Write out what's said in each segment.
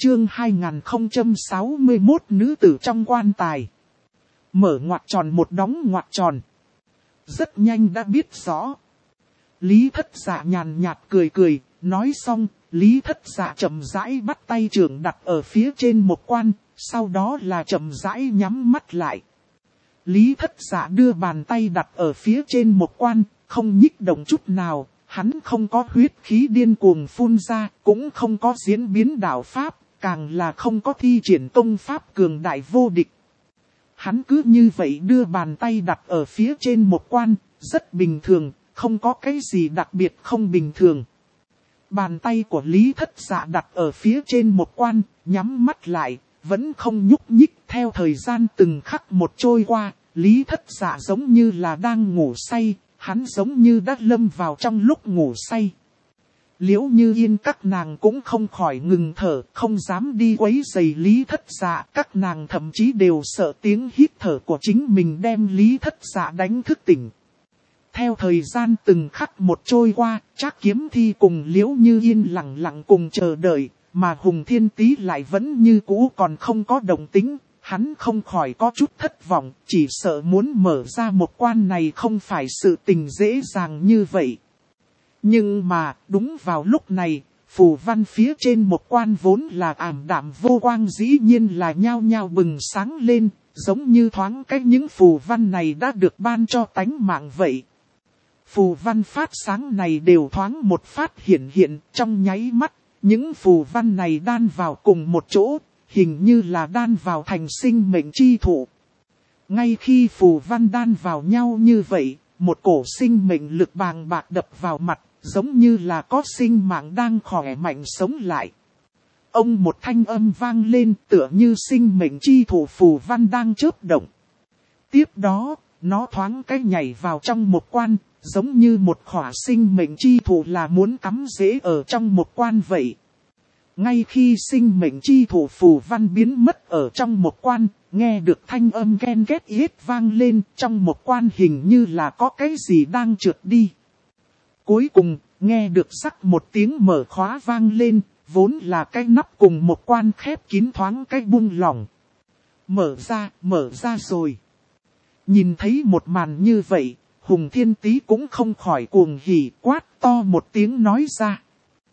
Chương 2061 nữ tử trong quan tài. Mở ngoặc tròn một đóng ngoặc tròn. Rất nhanh đã biết rõ. Lý Thất Dạ nhàn nhạt cười cười, nói xong, Lý Thất Dạ chậm rãi bắt tay trưởng đặt ở phía trên một quan, sau đó là chậm rãi nhắm mắt lại. Lý Thất Dạ đưa bàn tay đặt ở phía trên một quan, không nhích động chút nào, hắn không có huyết khí điên cuồng phun ra, cũng không có diễn biến đạo pháp, càng là không có thi triển công pháp cường đại vô địch. Hắn cứ như vậy đưa bàn tay đặt ở phía trên một quan, rất bình thường, không có cái gì đặc biệt không bình thường. Bàn tay của Lý Thất Dạ đặt ở phía trên một quan, nhắm mắt lại, vẫn không nhúc nhích. Theo thời gian từng khắc một trôi qua, Lý Thất Dạ giống như là đang ngủ say, hắn giống như đã lâm vào trong lúc ngủ say. Liễu Như Yên các nàng cũng không khỏi ngừng thở, không dám đi quấy rầy Lý Thất Dạ. Các nàng thậm chí đều sợ tiếng hít thở của chính mình đem Lý Thất Dạ đánh thức tỉnh. Theo thời gian từng khắc một trôi qua, Trác Kiếm Thi cùng Liễu Như Yên lặng lặng cùng chờ đợi, mà Hùng Thiên Tý lại vẫn như cũ còn không có động tĩnh. Hắn không khỏi có chút thất vọng, chỉ sợ muốn mở ra một quan này không phải sự tình dễ dàng như vậy. Nhưng mà, đúng vào lúc này, phù văn phía trên một quan vốn là ảm đạm vô quang dĩ nhiên là nhao nhao bừng sáng lên, giống như thoáng cách những phù văn này đã được ban cho tánh mạng vậy. Phù văn phát sáng này đều thoáng một phát hiện trong nháy mắt, những phù văn này đan vào cùng một chỗ, hình như là đan vào thành sinh mệnh chi thụ. Ngay khi phù văn đan vào nhau như vậy, một cổ sinh mệnh lực bàng bạc đập vào mặt, giống như là có sinh mạng đang khỏe mạnh sống lại. Ông một thanh âm vang lên tựa như sinh mệnh chi thụ phù văn đang chớp động. Tiếp đó, nó thoáng cái nhảy vào trong một quan, giống như một khỏa sinh mệnh chi thụ là muốn cắm rễ ở trong một quan vậy. Ngay khi sinh mệnh chi thụ phù văn biến mất ở trong một quan, nghe được thanh âm ghen ghét yết vang lên, trong một quan hình như là có cái gì đang trượt đi. Cuối cùng, nghe được sắc một tiếng mở khóa vang lên, vốn là cái nắp cùng một quan khép kín thoáng cái buông lỏng. Mở ra rồi. Nhìn thấy một màn như vậy, Hùng Thiên Tý cũng không khỏi cuồng hỉ, quát to một tiếng nói ra.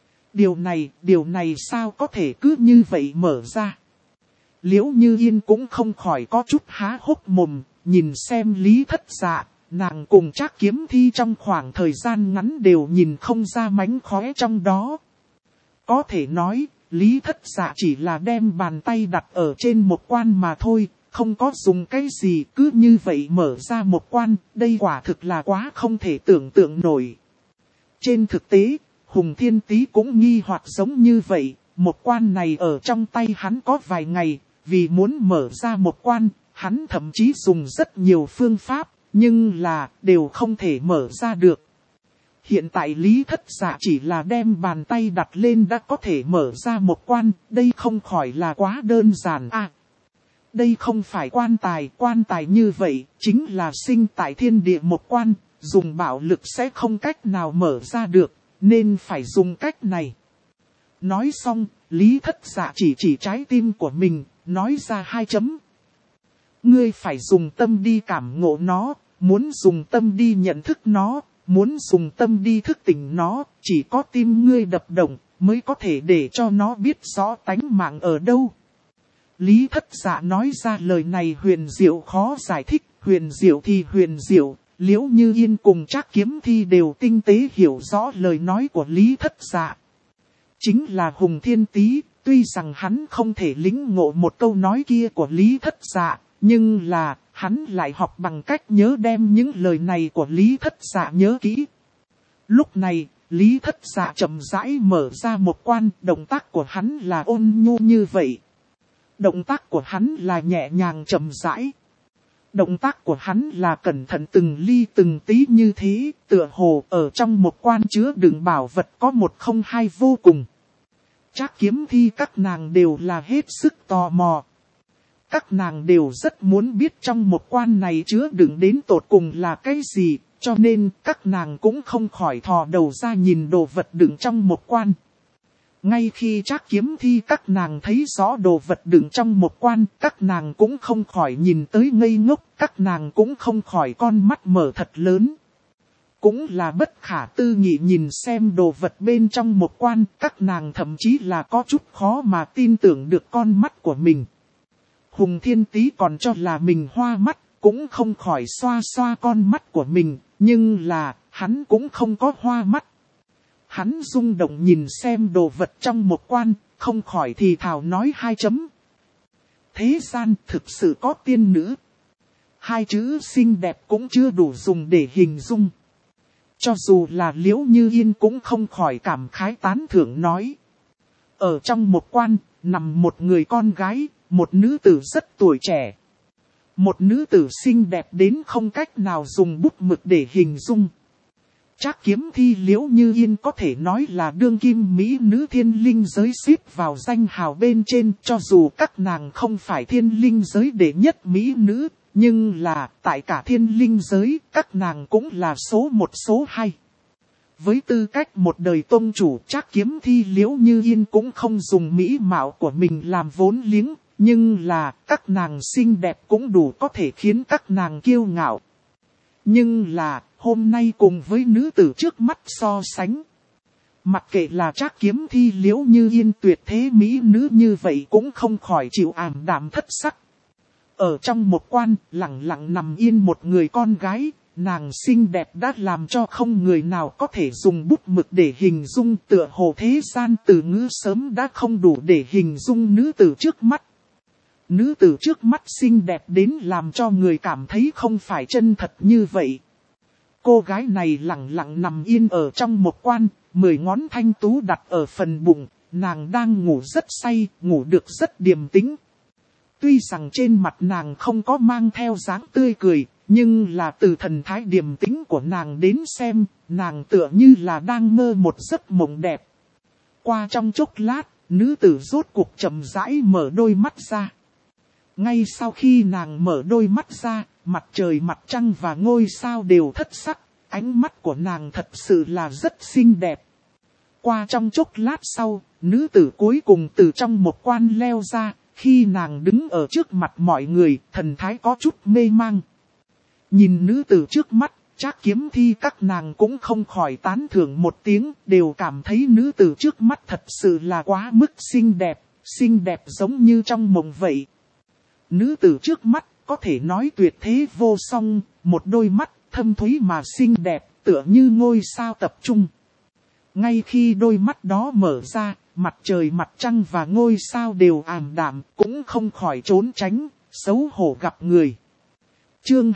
Điều này sao có thể cứ như vậy mở ra. Liễu Như Yên cũng không khỏi có chút há hốc mồm, nhìn xem Lý Thất Dạ, nàng cùng Trác Kiếm Thi trong khoảng thời gian ngắn đều nhìn không ra mánh khóe trong đó. Có thể nói, Lý Thất Dạ chỉ là đem bàn tay đặt ở trên một quan mà thôi, không có dùng cái gì, cứ như vậy mở ra một quan, đây quả thực là quá không thể tưởng tượng nổi. Trên thực tế, Hùng Thiên Tý cũng nghi hoặc giống như vậy, một quan này ở trong tay hắn có vài ngày, vì muốn mở ra một quan, hắn thậm chí dùng rất nhiều phương pháp, nhưng là đều không thể mở ra được. Hiện tại Lý Thất Dạ chỉ là đem bàn tay đặt lên đã có thể mở ra một quan, đây không khỏi là quá đơn giản à. Đây không phải quan tài như vậy, chính là sinh tại thiên địa một quan, dùng bạo lực sẽ không cách nào mở ra được, nên phải dùng cách này. Nói xong, Lý Thất Dạ chỉ trái tim của mình, nói ra 2 chấm. Ngươi phải dùng tâm đi cảm ngộ nó, muốn dùng tâm đi nhận thức nó, muốn dùng tâm đi thức tỉnh nó, chỉ có tim ngươi đập động, mới có thể để cho nó biết rõ tánh mạng ở đâu. Lý Thất Dạ nói ra lời này huyền diệu khó giải thích, huyền diệu thì huyền diệu, Liễu Như Yên cùng Trác Kiếm Thi đều tinh tế hiểu rõ lời nói của Lý Thất Dạ. Chính là Hùng Thiên Tý, tuy rằng hắn không thể lĩnh ngộ một câu nói kia của Lý Thất Dạ, nhưng là hắn lại học bằng cách nhớ đem những lời này của Lý Thất Dạ nhớ kỹ. Lúc này, Lý Thất Dạ chậm rãi mở ra một quan, động tác của hắn là ôn nhu như vậy. Động tác của hắn là nhẹ nhàng chậm rãi. Động tác của hắn là cẩn thận từng ly từng tí như thế, tựa hồ ở trong một quan chứa đựng bảo vật có một không hai vô cùng. Trác Kiếm Thi các nàng đều là hết sức tò mò. Các nàng đều rất muốn biết trong một quan này chứa đựng đến tột cùng là cái gì, cho nên các nàng cũng không khỏi thò đầu ra nhìn đồ vật đựng trong một quan. Ngay khi Trác Kiếm Thi các nàng thấy rõ đồ vật đựng trong một quan, các nàng cũng không khỏi nhìn tới ngây ngốc, các nàng cũng không khỏi con mắt mở thật lớn. Cũng là bất khả tư nghị nhìn xem đồ vật bên trong một quan, các nàng thậm chí là có chút khó mà tin tưởng được con mắt của mình. Hùng Thiên Tý còn cho là mình hoa mắt, cũng không khỏi xoa xoa con mắt của mình, nhưng là, hắn cũng không có hoa mắt. Hắn rung động nhìn xem đồ vật trong một quan, không khỏi thì thào nói hai chấm. Thế gian thực sự có tiên nữ. Hai chữ xinh đẹp cũng chưa đủ dùng để hình dung. Cho dù là Liễu Như Yên cũng không khỏi cảm khái tán thưởng nói. Ở trong một quan, nằm một người con gái, một nữ tử rất tuổi trẻ. Một nữ tử xinh đẹp đến không cách nào dùng bút mực để hình dung. Trác Kiếm Thi Liễu Như Yên có thể nói là đương kim mỹ nữ thiên linh giới xếp vào danh hào bên trên, cho dù các nàng không phải thiên linh giới đệ nhất mỹ nữ, nhưng là tại cả thiên linh giới các nàng cũng là số một số hai. Với tư cách một đời tôn chủ, Trác Kiếm Thi Liễu Như Yên cũng không dùng mỹ mạo của mình làm vốn liếng, nhưng là các nàng xinh đẹp cũng đủ có thể khiến các nàng kiêu ngạo. Nhưng là hôm nay cùng với nữ tử trước mắt so sánh. Mặc kệ là Trác Kiếm Thi Liễu Như Yên tuyệt thế mỹ nữ như vậy cũng không khỏi chịu ảm đạm thất sắc. Ở trong một quan, lặng lặng nằm yên một người con gái, nàng xinh đẹp đã làm cho không người nào có thể dùng bút mực để hình dung, tựa hồ thế gian từ ngữ sớm đã không đủ để hình dung nữ tử trước mắt. Nữ tử trước mắt xinh đẹp đến làm cho người cảm thấy không phải chân thật như vậy. Cô gái này lặng lặng nằm yên ở trong một quan, 10 ngón thanh tú đặt ở phần bụng, nàng đang ngủ rất say, ngủ được rất điềm tĩnh. Tuy rằng trên mặt nàng không có mang theo dáng tươi cười, nhưng là từ thần thái điềm tĩnh của nàng đến xem, nàng tựa như là đang mơ một giấc mộng đẹp. Qua trong chốc lát, nữ tử rốt cuộc chậm rãi mở đôi mắt ra. Ngay sau khi nàng mở đôi mắt ra, mặt trời mặt trăng và ngôi sao đều thất sắc, ánh mắt của nàng thật sự là rất xinh đẹp. Qua trong chốc lát sau, nữ tử cuối cùng từ trong một quan leo ra, khi nàng đứng ở trước mặt mọi người, thần thái có chút mê mang. Nhìn nữ tử trước mắt, Trác Kiếm Thi các nàng cũng không khỏi tán thưởng một tiếng, đều cảm thấy nữ tử trước mắt thật sự là quá mức xinh đẹp giống như trong mộng vậy. Nữ tử trước mắt có thể nói tuyệt thế vô song, một đôi mắt thâm thúy mà xinh đẹp, tựa như ngôi sao tập trung. Ngay khi đôi mắt đó mở ra, mặt trời mặt trăng và ngôi sao đều ảm đạm, cũng không khỏi trốn tránh, xấu hổ gặp người. Chương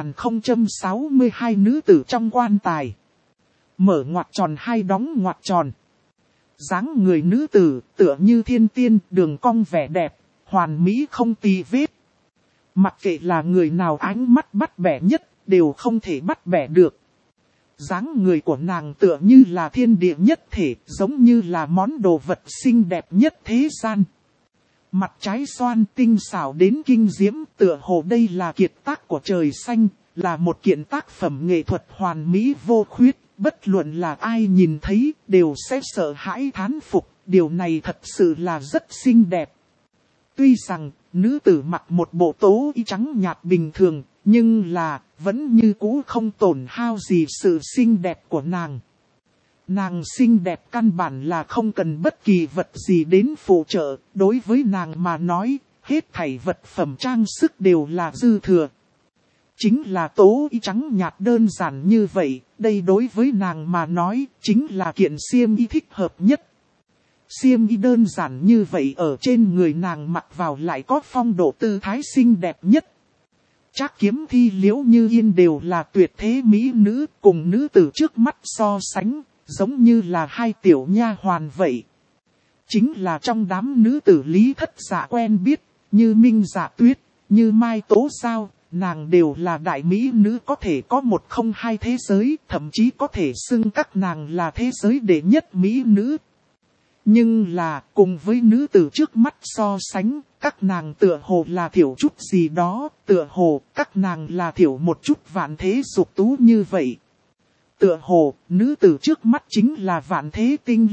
2062 nữ tử trong quan tài. Mở ngoặc tròn hay đóng ngoặc tròn. Dáng người nữ tử tựa như thiên tiên, đường cong vẻ đẹp, hoàn mỹ không tì vết. Mặc kệ là người nào ánh mắt bắt bẻ nhất, đều không thể bắt bẻ được. Dáng người của nàng tựa như là thiên địa nhất thể, giống như là món đồ vật xinh đẹp nhất thế gian. Mặt trái xoan tinh xảo đến kinh diễm, tựa hồ đây là kiệt tác của trời xanh, là một kiện tác phẩm nghệ thuật hoàn mỹ vô khuyết, bất luận là ai nhìn thấy đều sẽ sợ hãi thán phục, điều này thật sự là rất xinh đẹp. Tuy rằng, nữ tử mặc một bộ tố y trắng nhạt bình thường, nhưng là, vẫn như cũ không tổn hao gì sự xinh đẹp của nàng. Nàng xinh đẹp căn bản là không cần bất kỳ vật gì đến phụ trợ, đối với nàng mà nói, hết thảy vật phẩm trang sức đều là dư thừa. Chính là tố y trắng nhạt đơn giản như vậy, đây đối với nàng mà nói, chính là kiện xiêm y thích hợp nhất. Xiêm y đơn giản như vậy ở trên người nàng mặc vào lại có phong độ tư thái xinh đẹp nhất. Trác Kiếm Thi Liễu Như Yên đều là tuyệt thế mỹ nữ, cùng nữ tử trước mắt so sánh, giống như là hai tiểu nha hoàn vậy. Chính là trong đám nữ tử Lý Thất Dạ quen biết, như Minh Dạ Tuyết, như Mai Tố Giao, nàng đều là đại mỹ nữ có thể có một không hai thế giới, thậm chí có thể xưng các nàng là thế giới đệ nhất mỹ nữ. Nhưng là, cùng với nữ tử trước mắt so sánh, các nàng tựa hồ là thiểu chút gì đó, tựa hồ các nàng là thiểu một chút vạn thế dục tú như vậy. Tựa hồ, nữ tử trước mắt chính là vạn thế tinh linh,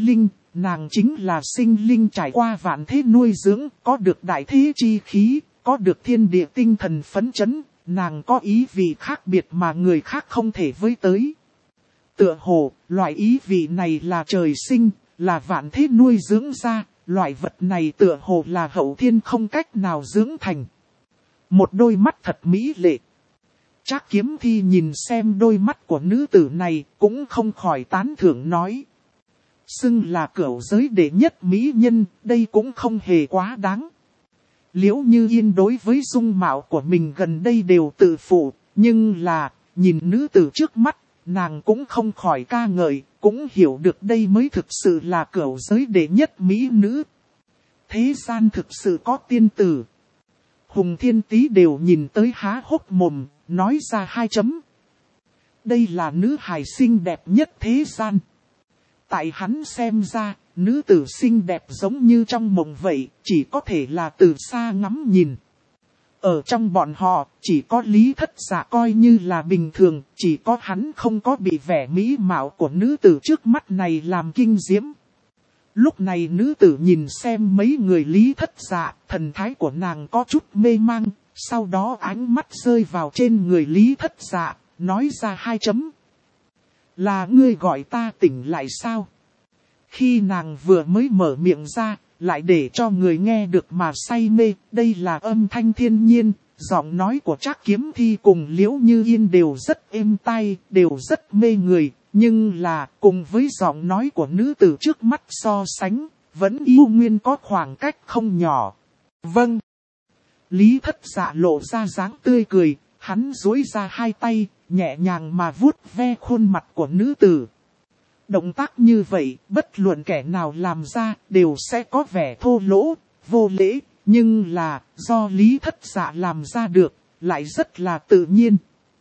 nàng chính là sinh linh trải qua vạn thế nuôi dưỡng, có được đại thế chi khí, có được thiên địa tinh thần phấn chấn, nàng có ý vị khác biệt mà người khác không thể với tới. Tựa hồ, loại ý vị này là trời sinh, là vạn thế nuôi dưỡng ra, loại vật này tựa hồ là hậu thiên không cách nào dưỡng thành. Một đôi mắt thật mỹ lệ. Trác Kiếm Thi nhìn xem đôi mắt của nữ tử này cũng không khỏi tán thưởng nói. Xưng là cửu giới đệ nhất mỹ nhân, đây cũng không hề quá đáng. Liễu Như Yên đối với dung mạo của mình gần đây đều tự phụ, nhưng là, nhìn nữ tử trước mắt, nàng cũng không khỏi ca ngợi, cũng hiểu được đây mới thực sự là cửu giới đệ nhất mỹ nữ. Thế gian thực sự có tiên tử. Hùng Thiên Tý đều nhìn tới há hốc mồm, nói ra hai chấm. Đây là nữ hài xinh đẹp nhất thế gian. Tại hắn xem ra, nữ tử xinh đẹp giống như trong mộng vậy, chỉ có thể là từ xa ngắm nhìn. Ở trong bọn họ, chỉ có Lý Thất Dạ coi như là bình thường, chỉ có hắn không có bị vẻ mỹ mạo của nữ tử trước mắt này làm kinh diễm. Lúc này nữ tử nhìn xem mấy người Lý Thất Dạ, thần thái của nàng có chút mê mang, sau đó ánh mắt rơi vào trên người Lý Thất Dạ, nói ra hai chấm. Là ngươi gọi ta tỉnh lại sao? Khi nàng vừa mới mở miệng ra, lại để cho người nghe được mà say mê, đây là âm thanh thiên nhiên, giọng nói của Trác Kiếm Thi cùng Liễu Như Yên đều rất êm tai, đều rất mê người, nhưng là cùng với giọng nói của nữ tử trước mắt so sánh, vẫn yêu nguyên có khoảng cách không nhỏ. Vâng. Lý Thất Dạ lộ ra dáng tươi cười, hắn duỗi ra hai tay, nhẹ nhàng mà vuốt ve khuôn mặt của nữ tử. Động tác như vậy, bất luận kẻ nào làm ra, đều sẽ có vẻ thô lỗ, vô lễ, nhưng là, do Lý Thất Dạ làm ra được, lại rất là tự nhiên.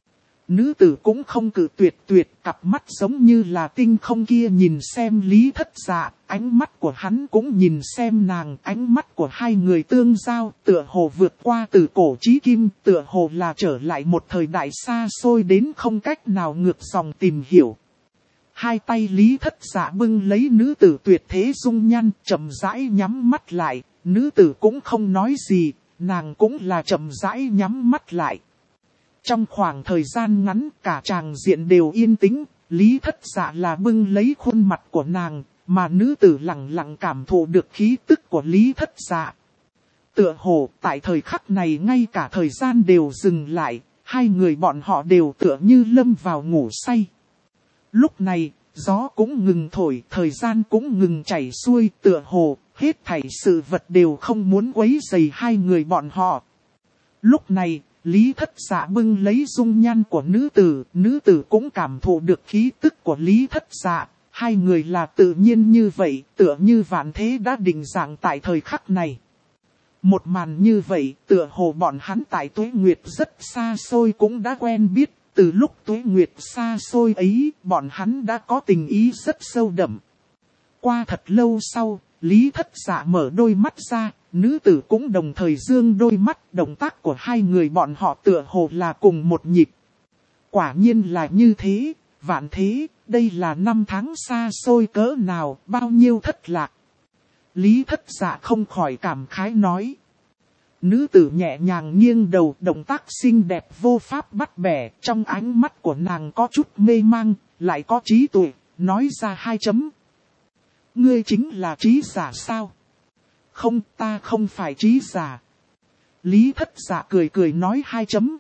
Nữ tử cũng không cự tuyệt, cặp mắt giống như là tinh không kia nhìn xem Lý Thất Dạ, ánh mắt của hắn cũng nhìn xem nàng, ánh mắt của hai người tương giao, tựa hồ vượt qua từ cổ chí kim, tựa hồ là trở lại một thời đại xa xôi đến không cách nào ngược dòng tìm hiểu. Hai tay Lý Thất Dạ bưng lấy nữ tử tuyệt thế dung nhan, chậm rãi nhắm mắt lại, nữ tử cũng không nói gì, nàng cũng là chậm rãi nhắm mắt lại. Trong khoảng thời gian ngắn cả tràng diện đều yên tĩnh, Lý Thất Dạ là bưng lấy khuôn mặt của nàng, mà nữ tử lặng lặng cảm thụ được khí tức của Lý Thất Dạ. Tựa hồ tại thời khắc này ngay cả thời gian đều dừng lại, hai người bọn họ đều tựa như lâm vào ngủ say. Lúc này, gió cũng ngừng thổi, thời gian cũng ngừng chảy xuôi, tựa hồ, hết thảy sự vật đều không muốn quấy rầy hai người bọn họ. Lúc này, Lý Thất Dạ bưng lấy dung nhan của nữ tử cũng cảm thụ được khí tức của Lý Thất Dạ, hai người là tự nhiên như vậy, tựa như vạn thế đã định dạng tại thời khắc này. Một màn như vậy, tựa hồ bọn hắn tại Tuế Nguyệt rất xa xôi cũng đã quen biết. Từ lúc Tuế Nguyệt xa xôi ấy, bọn hắn đã có tình ý rất sâu đậm. Qua thật lâu sau, Lý Thất Dạ mở đôi mắt ra, nữ tử cũng đồng thời dương đôi mắt, động tác của hai người bọn họ tựa hồ là cùng một nhịp. Quả nhiên là như thế, vạn thế, đây là năm tháng xa xôi cỡ nào, bao nhiêu thất lạc. Lý Thất Dạ không khỏi cảm khái nói. Nữ tử nhẹ nhàng nghiêng đầu, động tác xinh đẹp vô pháp bắt bẻ, trong ánh mắt của nàng có chút mê mang, lại có trí tuệ, nói ra hai chấm. Ngươi chính là trí giả sao? Không, ta không phải trí giả. Lý Thất Dạ cười nói hai chấm.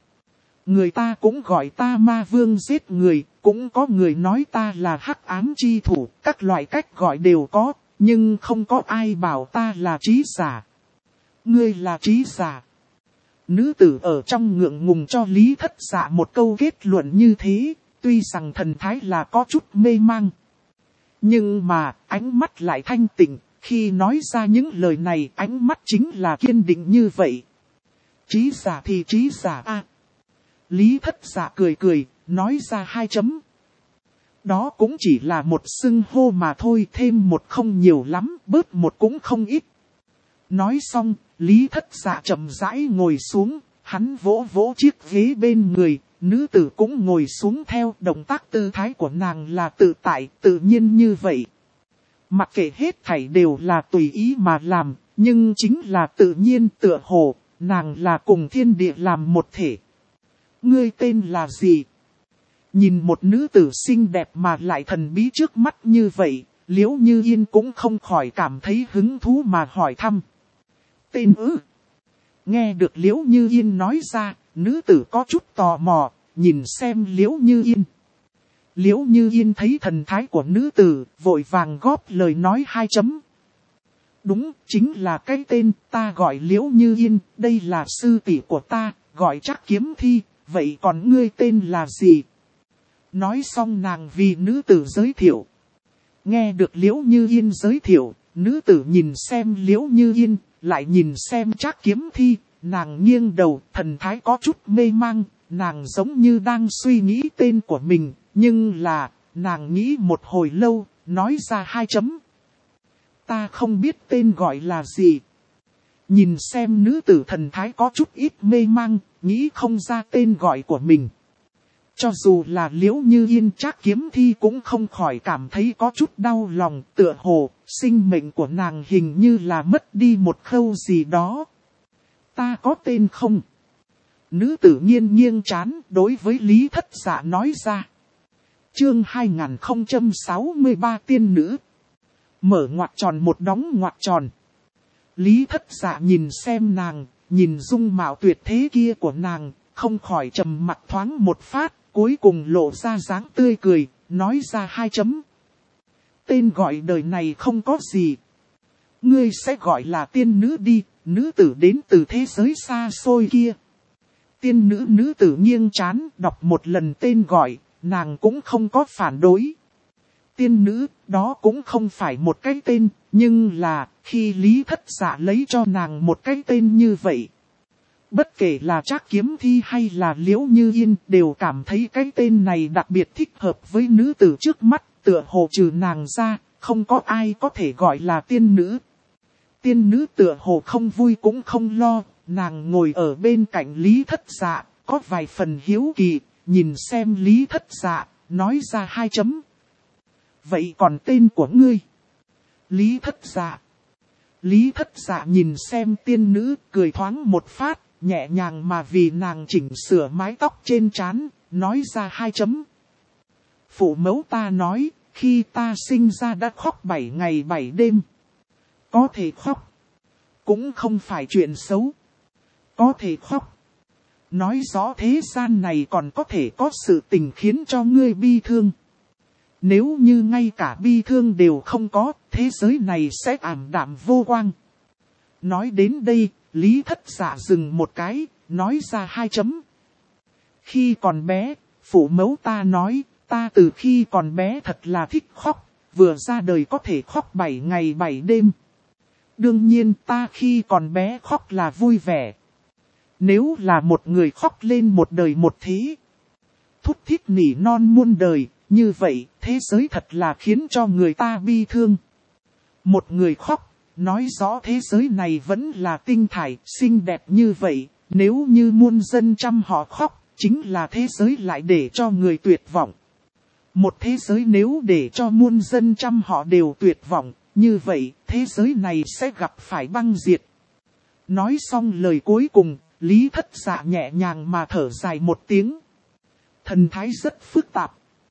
Người ta cũng gọi ta ma vương giết người, cũng có người nói ta là hắc ám chi thủ, các loại cách gọi đều có, nhưng không có ai bảo ta là trí giả. Ngươi là trí giả. Nữ tử ở trong ngượng ngùng cho Lý Thất Dạ một câu kết luận như thế, tuy rằng thần thái là có chút mê mang. Nhưng mà, ánh mắt lại thanh tịnh, khi nói ra những lời này ánh mắt chính là kiên định như vậy. Trí giả thì trí giả a. Lý Thất Dạ cười, nói ra hai chấm. Đó cũng chỉ là một xưng hô mà thôi, thêm một không nhiều lắm, bớt một cũng không ít. Nói xong, Lý Thất Dạ chậm rãi ngồi xuống, hắn vỗ vỗ chiếc ghế bên người, nữ tử cũng ngồi xuống theo, động tác tư thái của nàng là tự tại, tự nhiên như vậy. Mặc kệ hết thảy đều là tùy ý mà làm, nhưng chính là tự nhiên tựa hồ, nàng là cùng thiên địa làm một thể. Ngươi tên là gì? Nhìn một nữ tử xinh đẹp mà lại thần bí trước mắt như vậy, Liễu Như Yên cũng không khỏi cảm thấy hứng thú mà hỏi thăm. Tên ư? Nghe được Liễu Như Yên nói ra, nữ tử có chút tò mò, nhìn xem Liễu Như Yên. Liễu Như Yên thấy thần thái của nữ tử, vội vàng góp lời nói 2 chấm. Đúng, chính là cái tên, ta gọi Liễu Như Yên, đây là sư tỷ của ta, gọi Trác Kiếm Thi, vậy còn ngươi tên là gì? Nói xong nàng vì nữ tử giới thiệu. Nghe được Liễu Như Yên giới thiệu, nữ tử nhìn xem Liễu Như Yên, lại nhìn xem Trác Kiếm Thi, nàng nghiêng đầu, thần thái có chút mê mang, nàng giống như đang suy nghĩ tên của mình, nhưng là, nàng nghĩ một hồi lâu, nói ra 2 chấm. Ta không biết tên gọi là gì. Nhìn xem nữ tử thần thái có chút ít mê mang, nghĩ không ra tên gọi của mình. Cho dù là Liễu Như Yên Trác Kiếm Thi cũng không khỏi cảm thấy có chút đau lòng, tựa hồ, sinh mệnh của nàng hình như là mất đi một khâu gì đó. Ta có tên không? Nữ tử nghiêng trán đối với Lý Thất Dạ nói ra. Chương 2063 tiên nữ. Mở ngoặc tròn một đóng ngoặc tròn. Lý Thất Dạ nhìn xem nàng, nhìn dung mạo tuyệt thế kia của nàng, không khỏi trầm mặt thoáng một phát, cuối cùng lộ ra dáng tươi cười, nói ra 2 chấm. Tên gọi đời này không có gì. Ngươi sẽ gọi là tiên nữ đi, nữ tử đến từ thế giới xa xôi kia. Tiên nữ tử nghiêng trán đọc một lần tên gọi, nàng cũng không có phản đối. Tiên nữ, đó cũng không phải một cái tên, nhưng là, khi Lý Thất Dạ lấy cho nàng một cái tên như vậy. Bất kể là Trác Kiếm Thi hay là Liễu Như Yên đều cảm thấy cái tên này đặc biệt thích hợp với nữ tử trước mắt, tựa hồ trừ nàng ra, không có ai có thể gọi là tiên nữ. Tiên nữ tựa hồ không vui cũng không lo, nàng ngồi ở bên cạnh Lý Thất Dạ, có vài phần hiếu kỳ, nhìn xem Lý Thất Dạ, nói ra 2 chấm. Vậy còn tên của ngươi? Lý Thất Dạ. Lý Thất Dạ nhìn xem tiên nữ, cười thoáng một phát, nhẹ nhàng mà vì nàng chỉnh sửa mái tóc trên trán, nói ra 2 chấm. Phụ mẫu ta nói, khi ta sinh ra đã khóc 7 ngày 7 đêm. Có thể khóc, cũng không phải chuyện xấu. Có thể khóc, nói rõ thế gian này còn có thể có sự tình khiến cho ngươi bi thương. Nếu như ngay cả bi thương đều không có, thế giới này sẽ ảm đạm vô quang. Nói đến đây, Lý Thất Dạ dừng một cái, nói ra 2 chấm. Khi còn bé, phụ mẫu ta nói, ta từ khi còn bé thật là thích khóc, vừa ra đời có thể khóc 7 ngày 7 đêm. Đương nhiên ta khi còn bé khóc là vui vẻ. Nếu là một người khóc lên một đời một thế, thút thít nỉ non muôn đời, như vậy thế giới thật là khiến cho người ta bi thương. Một người khóc, nói rõ thế giới này vẫn là tinh thải, xinh đẹp như vậy, nếu như muôn dân trăm họ khóc, chính là thế giới lại để cho người tuyệt vọng. Một thế giới nếu để cho muôn dân trăm họ đều tuyệt vọng, như vậy thế giới này sẽ gặp phải băng diệt. Nói xong lời cuối cùng, Lý Thất Dạ nhẹ nhàng mà thở dài một tiếng. Thần thái rất phức tạp.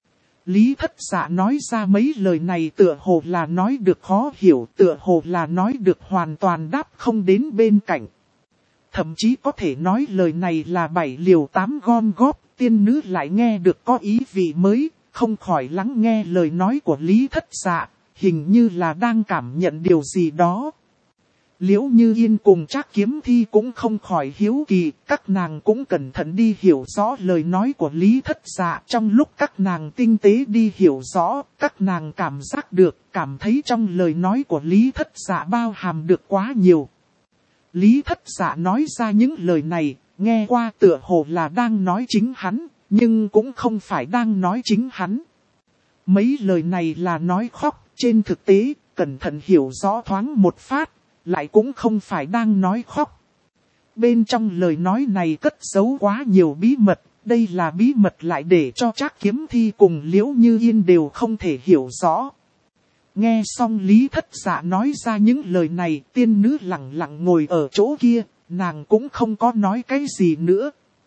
Lý Thất Dạ nói ra mấy lời này tựa hồ là nói được khó hiểu, tựa hồ là nói được hoàn toàn đáp không đến bên cạnh. Thậm chí có thể nói lời này là 7 liều 8 gom góp, tiên nữ lại nghe được có ý vị mới, không khỏi lắng nghe lời nói của Lý Thất Dạ, hình như là đang cảm nhận điều gì đó. Liễu Như Yên cùng Trác Kiếm Thi cũng không khỏi hiếu kỳ, các nàng cũng cẩn thận đi hiểu rõ lời nói của Lý Thất Dạ. Trong lúc các nàng tinh tế đi hiểu rõ, các nàng cảm giác được, cảm thấy trong lời nói của Lý Thất Dạ bao hàm được quá nhiều. Lý Thất Dạ nói ra những lời này, nghe qua tựa hồ là đang nói chính hắn, nhưng cũng không phải đang nói chính hắn. Mấy lời này là nói khóc, trên thực tế, cẩn thận hiểu rõ thoáng một phát. Lại cũng không phải đang nói khóc. Bên trong lời nói này cất giấu quá nhiều bí mật, đây là bí mật lại để cho Trác Kiếm Thi cùng Liễu Như Yên đều không thể hiểu rõ. Nghe xong Lý Thất Dạ nói ra những lời này, tiên nữ lặng lặng ngồi ở chỗ kia, nàng cũng không có nói cái gì nữa.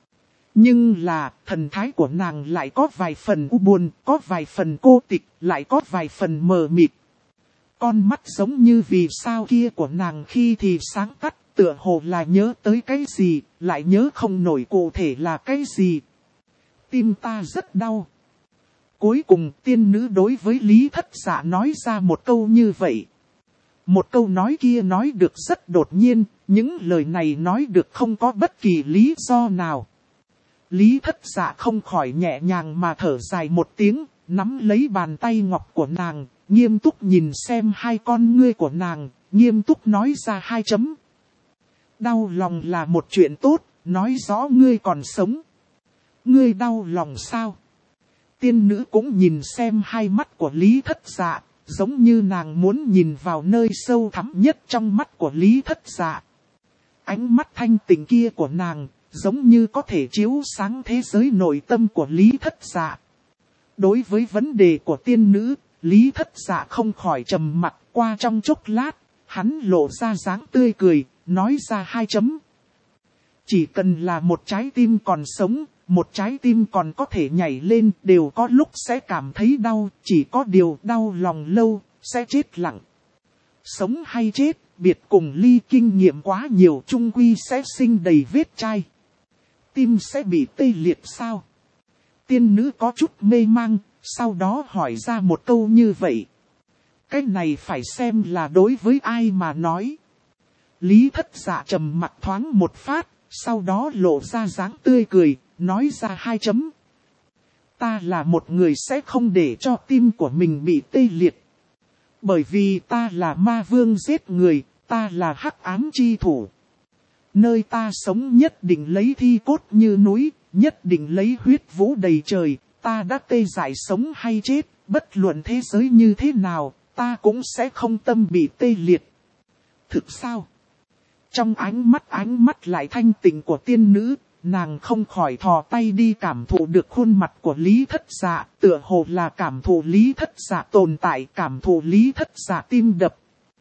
Nhưng là, thần thái của nàng lại có vài phần u buồn, có vài phần cô tịch, lại có vài phần mờ mịt. Con mắt giống như vì sao kia của nàng khi thì sáng tắt, tựa hồ là nhớ tới cái gì, lại nhớ không nổi cụ thể là cái gì. Tim ta rất đau. Cuối cùng tiên nữ đối với Lý Thất Dạ nói ra một câu như vậy. Một câu nói kia nói được rất đột nhiên, những lời này nói được không có bất kỳ lý do nào. Lý Thất Dạ không khỏi nhẹ nhàng mà thở dài một tiếng, nắm lấy bàn tay ngọc của nàng, nghiêm túc nhìn xem hai con ngươi của nàng, nghiêm túc nói ra 2 chấm. Đau lòng là một chuyện tốt, nói rõ ngươi còn sống. Ngươi đau lòng sao? Tiên nữ cũng nhìn xem hai mắt của Lý Thất Dạ, giống như nàng muốn nhìn vào nơi sâu thẳm nhất trong mắt của Lý Thất Dạ. Ánh mắt thanh tịnh kia của nàng, giống như có thể chiếu sáng thế giới nội tâm của Lý Thất Dạ. Đối với vấn đề của tiên nữ, Lý Thất Dạ không khỏi trầm mặc. Qua trong chốc lát, hắn lộ ra dáng tươi cười, nói ra 2 chấm. Chỉ cần là một trái tim còn sống, một trái tim còn có thể nhảy lên, đều có lúc sẽ cảm thấy đau, chỉ có điều đau lòng lâu, sẽ chết lặng. Sống hay chết, biệt cùng ly, kinh nghiệm quá nhiều chung quy sẽ sinh đầy vết chai. Tim sẽ bị tê liệt sao? Tiên nữ có chút mê mang, sau đó hỏi ra một câu như vậy. Cái này phải xem là đối với ai mà nói. Lý Thất Dạ trầm mặt thoáng một phát, sau đó lộ ra dáng tươi cười, nói ra 2 chấm. Ta là một người sẽ không để cho tim của mình bị tê liệt. Bởi vì ta là ma vương giết người, ta là hắc ám chi thủ. Nơi ta sống nhất định lấy thi cốt như núi, nhất định lấy huyết vũ đầy trời, ta đã tê dại sống hay chết, bất luận thế giới như thế nào, ta cũng sẽ không tâm bị tê liệt. Thực sao? Trong ánh mắt lại thanh tịnh của tiên nữ, nàng không khỏi thò tay đi cảm thụ được khuôn mặt của Lý Thất Dạ, tựa hồ là cảm thụ Lý Thất Dạ tồn tại, cảm thụ Lý Thất Dạ tim đập.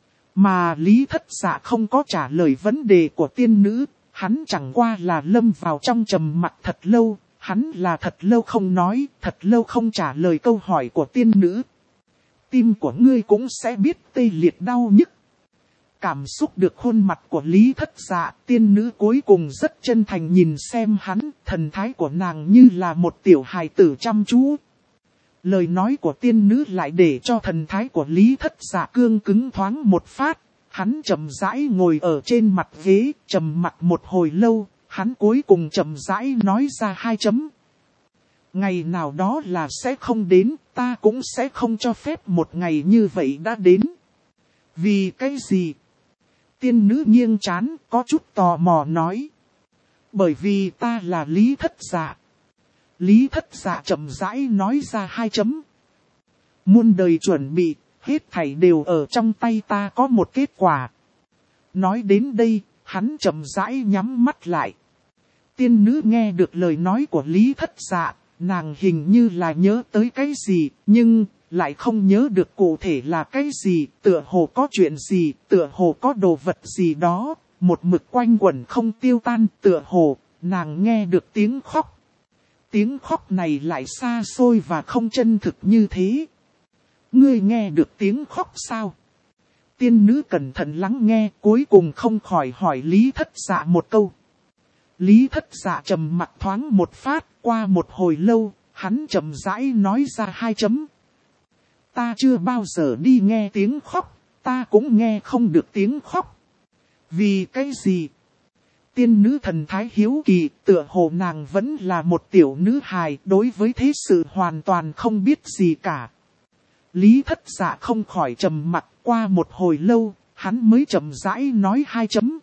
Mà Lý Thất Dạ không có trả lời vấn đề của tiên nữ, hắn chẳng qua là lâm vào trong trầm mặc thật lâu, hắn là thật lâu không nói, thật lâu không trả lời câu hỏi của tiên nữ. Tim của ngươi cũng sẽ biết tê liệt đau nhức. Cảm xúc được khuôn mặt của Lý Thất Dạ, tiên nữ cuối cùng rất chân thành nhìn xem hắn, thần thái của nàng như là một tiểu hài tử chăm chú. Lời nói của tiên nữ lại để cho thần thái của Lý Thất Dạ cương cứng thoáng một phát, hắn chậm rãi ngồi ở trên mặt ghế, trầm mặc một hồi lâu, hắn cuối cùng chậm rãi nói ra 2 chấm. Ngày nào đó là sẽ không đến, ta cũng sẽ không cho phép một ngày như vậy đã đến. Vì cái gì? Tiên nữ nghiêng trán, có chút tò mò nói. Bởi vì ta là Lý Thất Dạ. Lý Thất Dạ chậm rãi nói ra 2 chấm. Muôn đời chuẩn bị, hết thảy đều ở trong tay ta có một kết quả. Nói đến đây, hắn chậm rãi nhắm mắt lại. Tiên nữ nghe được lời nói của Lý Thất Dạ, nàng hình như là nhớ tới cái gì, nhưng lại không nhớ được cụ thể là cái gì, tựa hồ có chuyện gì, tựa hồ có đồ vật gì đó, một mực quanh quẩn không tiêu tan, tựa hồ, nàng nghe được tiếng khóc. Tiếng khóc này lại xa xôi và không chân thực như thế. Ngươi nghe được tiếng khóc sao? Tiên nữ cẩn thận lắng nghe, cuối cùng không khỏi hỏi Lý Thất Dạ một câu. Lý Thất Dạ trầm mặc thoáng một phát, qua một hồi lâu, hắn chậm rãi nói ra 2 chấm. Ta chưa bao giờ đi nghe tiếng khóc, ta cũng nghe không được tiếng khóc. Vì cái gì? Tiên nữ thần thái hiếu kỳ, tựa hồ nàng vẫn là một tiểu nữ hài, đối với thế sự hoàn toàn không biết gì cả. Lý Thất Dạ không khỏi trầm mặc, qua một hồi lâu, hắn mới chậm rãi nói 2 chấm.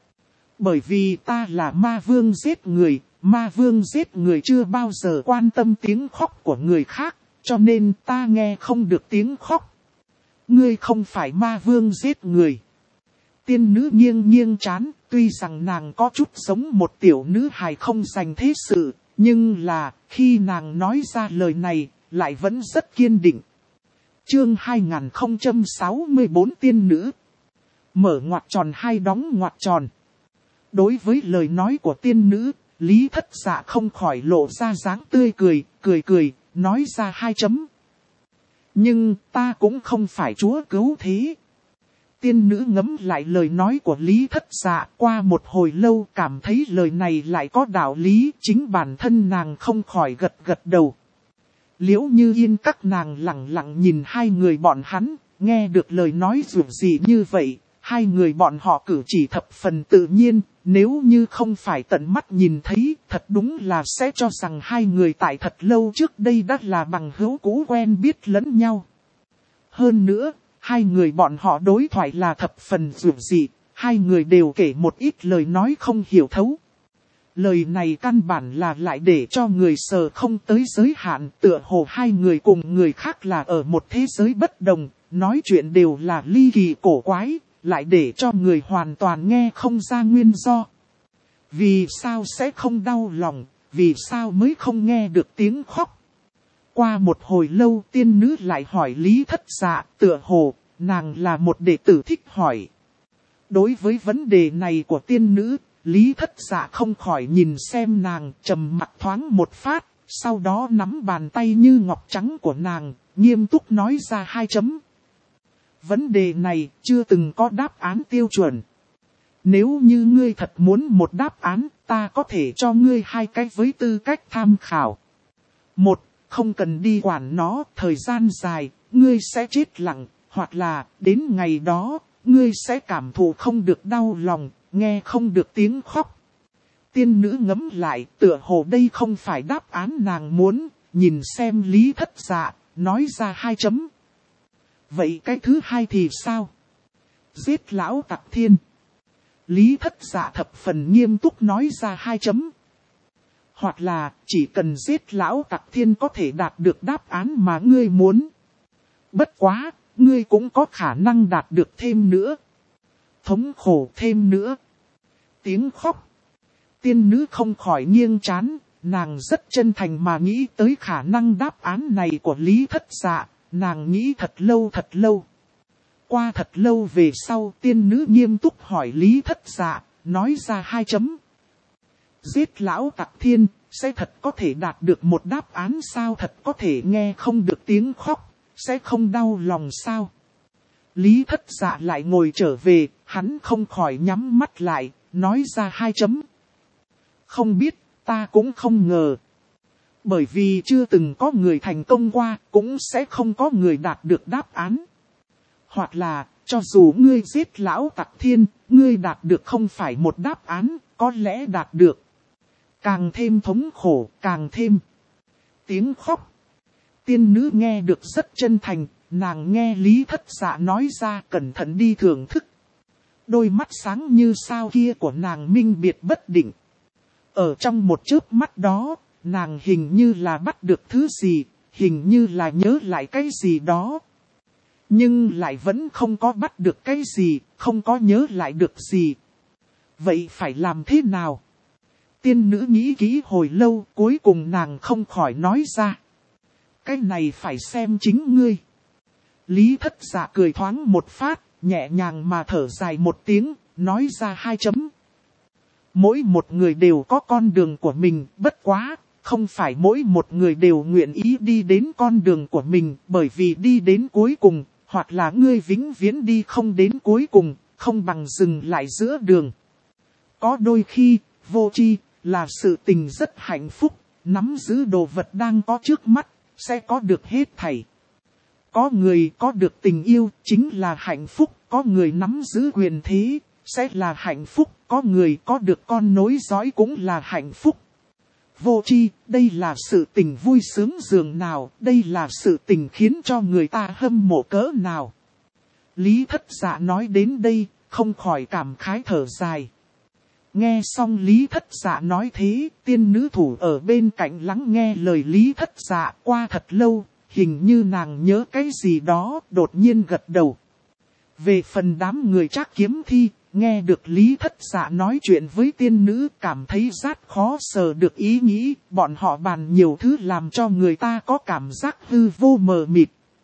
Bởi vì ta là ma vương giết người, ma vương giết người chưa bao giờ quan tâm tiếng khóc của người khác, cho nên ta nghe không được tiếng khóc. Ngươi không phải ma vương giết người. Tiên nữ nghiêng trán, tuy rằng nàng có chút giống một tiểu nữ hài không dành thế sự, nhưng là, khi nàng nói ra lời này, lại vẫn rất kiên định. Chương 2064 tiên nữ. Mở ngoặc tròn hai đóng ngoặc tròn. Đối với lời nói của tiên nữ, Lý Thất Dạ không khỏi lộ ra dáng tươi cười, cười, nói ra hai chấm. Nhưng ta cũng không phải chúa cứu thế. Tiên nữ ngẫm lại lời nói của Lý Thất Dạ, qua một hồi lâu cảm thấy lời này lại có đạo lý, chính bản thân nàng không khỏi gật đầu. Liễu Như Yên các nàng lặng lặng nhìn hai người bọn hắn, nghe được lời nói dù gì như vậy, hai người bọn họ cử chỉ thập phần tự nhiên, nếu như không phải tận mắt nhìn thấy, thật đúng là sẽ cho rằng hai người tại thật lâu trước đây đã là bằng hữu cũ quen biết lẫn nhau. Hơn nữa, hai người bọn họ đối thoại là thập phần dù gì, hai người đều kể một ít lời nói không hiểu thấu. Lời này căn bản là lại để cho người sờ không tới giới hạn, tựa hồ hai người cùng người khác là ở một thế giới bất đồng, nói chuyện đều là ly kỳ cổ quái, lại để cho người hoàn toàn nghe không ra nguyên do. Vì sao sẽ không đau lòng, vì sao mới không nghe được tiếng khóc? Qua một hồi lâu tiên nữ lại hỏi Lý Thất Dạ, tựa hồ, nàng là một đệ tử thích hỏi. Đối với vấn đề này của tiên nữ, Lý Thất Dạ không khỏi nhìn xem nàng, trầm mặt thoáng một phát, sau đó nắm bàn tay như ngọc trắng của nàng, nghiêm túc nói ra hai chấm. Vấn đề này chưa từng có đáp án tiêu chuẩn. Nếu như ngươi thật muốn một đáp án, ta có thể cho ngươi hai cái với tư cách tham khảo. Một, không cần đi quản nó, thời gian dài, ngươi sẽ chết lặng, hoặc là, đến ngày đó, ngươi sẽ cảm thụ không được đau lòng, nghe không được tiếng khóc. Tiên nữ ngẫm lại, tựa hồ đây không phải đáp án nàng muốn, nhìn xem Lý Thất Dạ, nói ra hai chấm. Vậy cái thứ hai thì sao? Giết lão tặc thiên. Lý Thất Dạ thập phần nghiêm túc nói ra hai chấm. Hoặc là, chỉ cần giết lão tặc thiên có thể đạt được đáp án mà ngươi muốn. Bất quá, ngươi cũng có khả năng đạt được thêm nữa. Thống khổ thêm nữa. Tiếng khóc. Tiên nữ không khỏi nghiêng trán, nàng rất chân thành mà nghĩ tới khả năng đáp án này của Lý Thất Dạ, nàng nghĩ thật lâu. Qua thật lâu về sau tiên nữ nghiêm túc hỏi Lý Thất Dạ, nói ra hai chấm. Giết lão tặc thiên, sẽ thật có thể đạt được một đáp án sao, thật có thể nghe không được tiếng khóc, sẽ không đau lòng sao? Lý Thất Dạ lại ngồi trở về, hắn không khỏi nhắm mắt lại, nói ra hai chấm. Không biết, ta cũng không ngờ. Bởi vì chưa từng có người thành công qua, cũng sẽ không có người đạt được đáp án. Hoặc là, cho dù ngươi giết lão tặc thiên, ngươi đạt được không phải một đáp án, có lẽ đạt được. Càng thêm thống khổ, càng thêm tiếng khóc. Tiên nữ nghe được rất chân thành, nàng nghe Lý Thất Dạ nói ra cẩn thận đi thưởng thức. Đôi mắt sáng như sao kia của nàng minh biệt bất định. Ở trong một chớp mắt đó, nàng hình như là bắt được thứ gì, hình như là nhớ lại cái gì đó. Nhưng lại vẫn không có bắt được cái gì, không có nhớ lại được gì. Vậy phải làm thế nào? Tiên nữ nghĩ kỹ hồi lâu, cuối cùng nàng không khỏi nói ra. Cái này phải xem chính ngươi. Lý Thất Dạ cười thoáng một phát, nhẹ nhàng mà thở dài một tiếng, nói ra hai chấm. Mỗi một người đều có con đường của mình, bất quá, không phải mỗi một người đều nguyện ý đi đến con đường của mình, bởi vì đi đến cuối cùng, hoặc là ngươi vĩnh viễn đi không đến cuối cùng, không bằng dừng lại giữa đường. Có đôi khi, vô tri là sự tình rất hạnh phúc, nắm giữ đồ vật đang có trước mắt, sẽ có được hết thảy. Có người có được tình yêu, chính là hạnh phúc, có người nắm giữ quyền thế, sẽ là hạnh phúc, có người có được con nối dõi cũng là hạnh phúc. Vô tri, đây là sự tình vui sướng dường nào, đây là sự tình khiến cho người ta hâm mộ cỡ nào. Lý Thất Dạ nói đến đây, không khỏi cảm khái thở dài. Nghe xong Lý Thất Dạ nói thế, tiên nữ thủ ở bên cạnh lắng nghe lời Lý Thất Dạ qua thật lâu, hình như nàng nhớ cái gì đó, đột nhiên gật đầu. Về phần đám người Trác Kiếm Thi, nghe được Lý Thất Dạ nói chuyện với tiên nữ cảm thấy rất khó sờ được ý nghĩ, bọn họ bàn nhiều thứ làm cho người ta có cảm giác hư vô mờ mịt.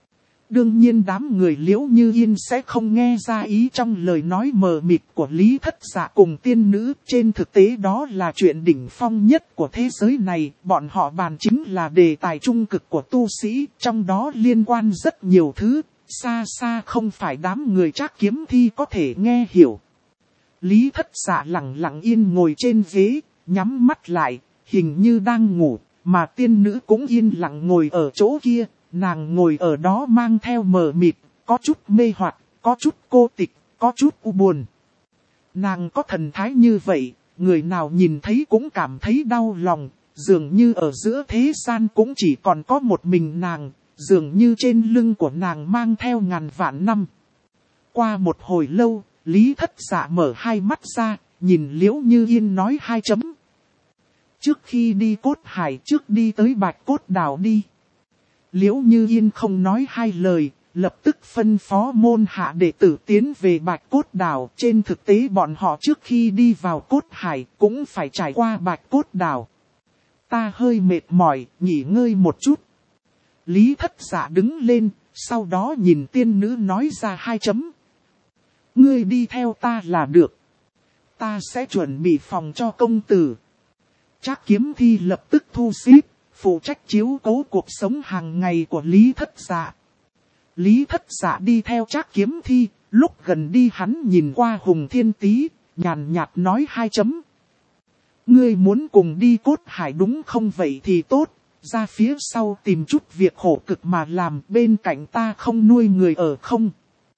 Đương nhiên đám người Liễu Như Yên sẽ không nghe ra ý trong lời nói mờ mịt của Lý Thất Dạ cùng tiên nữ. Trên thực tế đó là chuyện đỉnh phong nhất của thế giới này. Bọn họ bàn chính là đề tài trung cực của tu sĩ. Trong đó liên quan rất nhiều thứ. Xa xa không phải đám người Trác Kiếm Thi có thể nghe hiểu. Lý Thất Dạ lặng lặng yên ngồi trên ghế, nhắm mắt lại, hình như đang ngủ. Mà tiên nữ cũng yên lặng ngồi ở chỗ kia. Nàng ngồi ở đó mang theo mờ mịt, có chút mê hoặc, có chút cô tịch, có chút u buồn. Nàng có thần thái như vậy, người nào nhìn thấy cũng cảm thấy đau lòng, dường như ở giữa thế gian cũng chỉ còn có một mình nàng, dường như trên lưng của nàng mang theo ngàn vạn năm. Qua một hồi lâu, Lý Thất Dạ mở hai mắt ra, nhìn Liễu Như Yên nói hai chấm. Trước khi đi Cốt Hải trước đi tới Bạch Cốt Đảo đi. Liễu Như Yên không nói hai lời, lập tức phân phó môn hạ đệ tử tiến về Bạch Cốt Đảo. Trên thực tế bọn họ trước khi đi vào Cốt Hải cũng phải trải qua Bạch Cốt Đảo. Ta hơi mệt mỏi, nghỉ ngơi một chút. Lý Thất Dạ đứng lên, sau đó nhìn tiên nữ nói ra hai chấm. Ngươi đi theo ta là được. Ta sẽ chuẩn bị phòng cho công tử. Trác Kiếm Thi lập tức thu xếp, phụ trách chiếu cố cuộc sống hàng ngày của Lý Thất Dạ. Lý Thất Dạ đi theo Trác Kiếm Thi, lúc gần đi hắn nhìn qua Hùng Thiên Tý, nhàn nhạt nói hai chấm. Ngươi muốn cùng đi Cốt Hải đúng không? Vậy thì tốt, ra phía sau tìm chút việc khổ cực mà làm, bên cạnh ta không nuôi người ở không?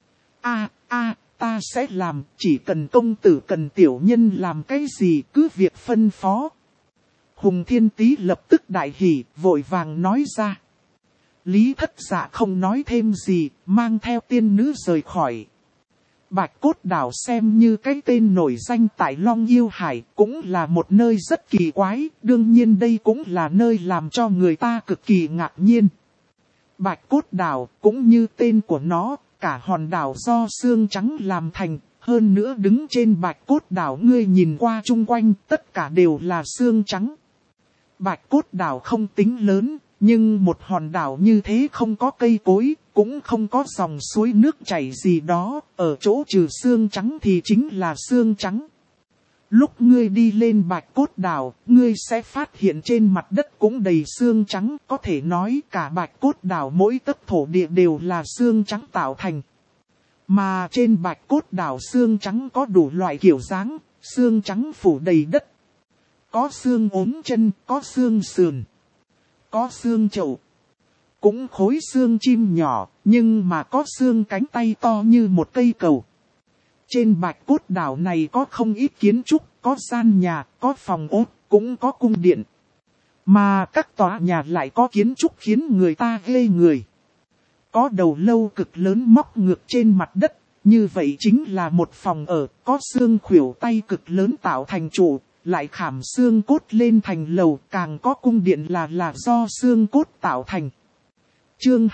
Ta sẽ làm, chỉ cần công tử cần tiểu nhân làm cái gì cứ việc phân phó. Hùng Thiên Tý lập tức đại hỉ, vội vàng nói ra. Lý Thất Dạ không nói thêm gì, mang theo tiên nữ rời khỏi. Bạch Cốt Đảo xem như cái tên nổi danh tại Long Yêu Hải, cũng là một nơi rất kỳ quái, đương nhiên đây cũng là nơi làm cho người ta cực kỳ ngạc nhiên. Bạch Cốt Đảo cũng như tên của nó, cả hòn đảo do xương trắng làm thành, hơn nữa đứng trên Bạch Cốt Đảo ngươi nhìn qua chung quanh tất cả đều là xương trắng. Bạch Cốt Đảo không tính lớn, nhưng một hòn đảo như thế không có cây cối, cũng không có dòng suối nước chảy gì đó, ở chỗ trừ xương trắng thì chính là xương trắng. Lúc ngươi đi lên Bạch Cốt Đảo, ngươi sẽ phát hiện trên mặt đất cũng đầy xương trắng, có thể nói cả Bạch Cốt Đảo mỗi tấc thổ địa đều là xương trắng tạo thành. Mà trên Bạch Cốt Đảo xương trắng có đủ loại kiểu dáng, xương trắng phủ đầy đất. Có xương ốm chân, có xương sườn, có xương chậu, cũng khối xương chim nhỏ, nhưng mà có xương cánh tay to như một cây cầu. Trên Bạch Cốt Đảo này có không ít kiến trúc, có gian nhà, có phòng ốt, cũng có cung điện. Mà các tòa nhà lại có kiến trúc khiến người ta ghê người. Có đầu lâu cực lớn móc ngược trên mặt đất, như vậy chính là một phòng ở, có xương khuỷu tay cực lớn tạo thành trụ, lại khảm xương cốt lên thành lầu, càng có cung điện là do xương cốt tạo thành. Chương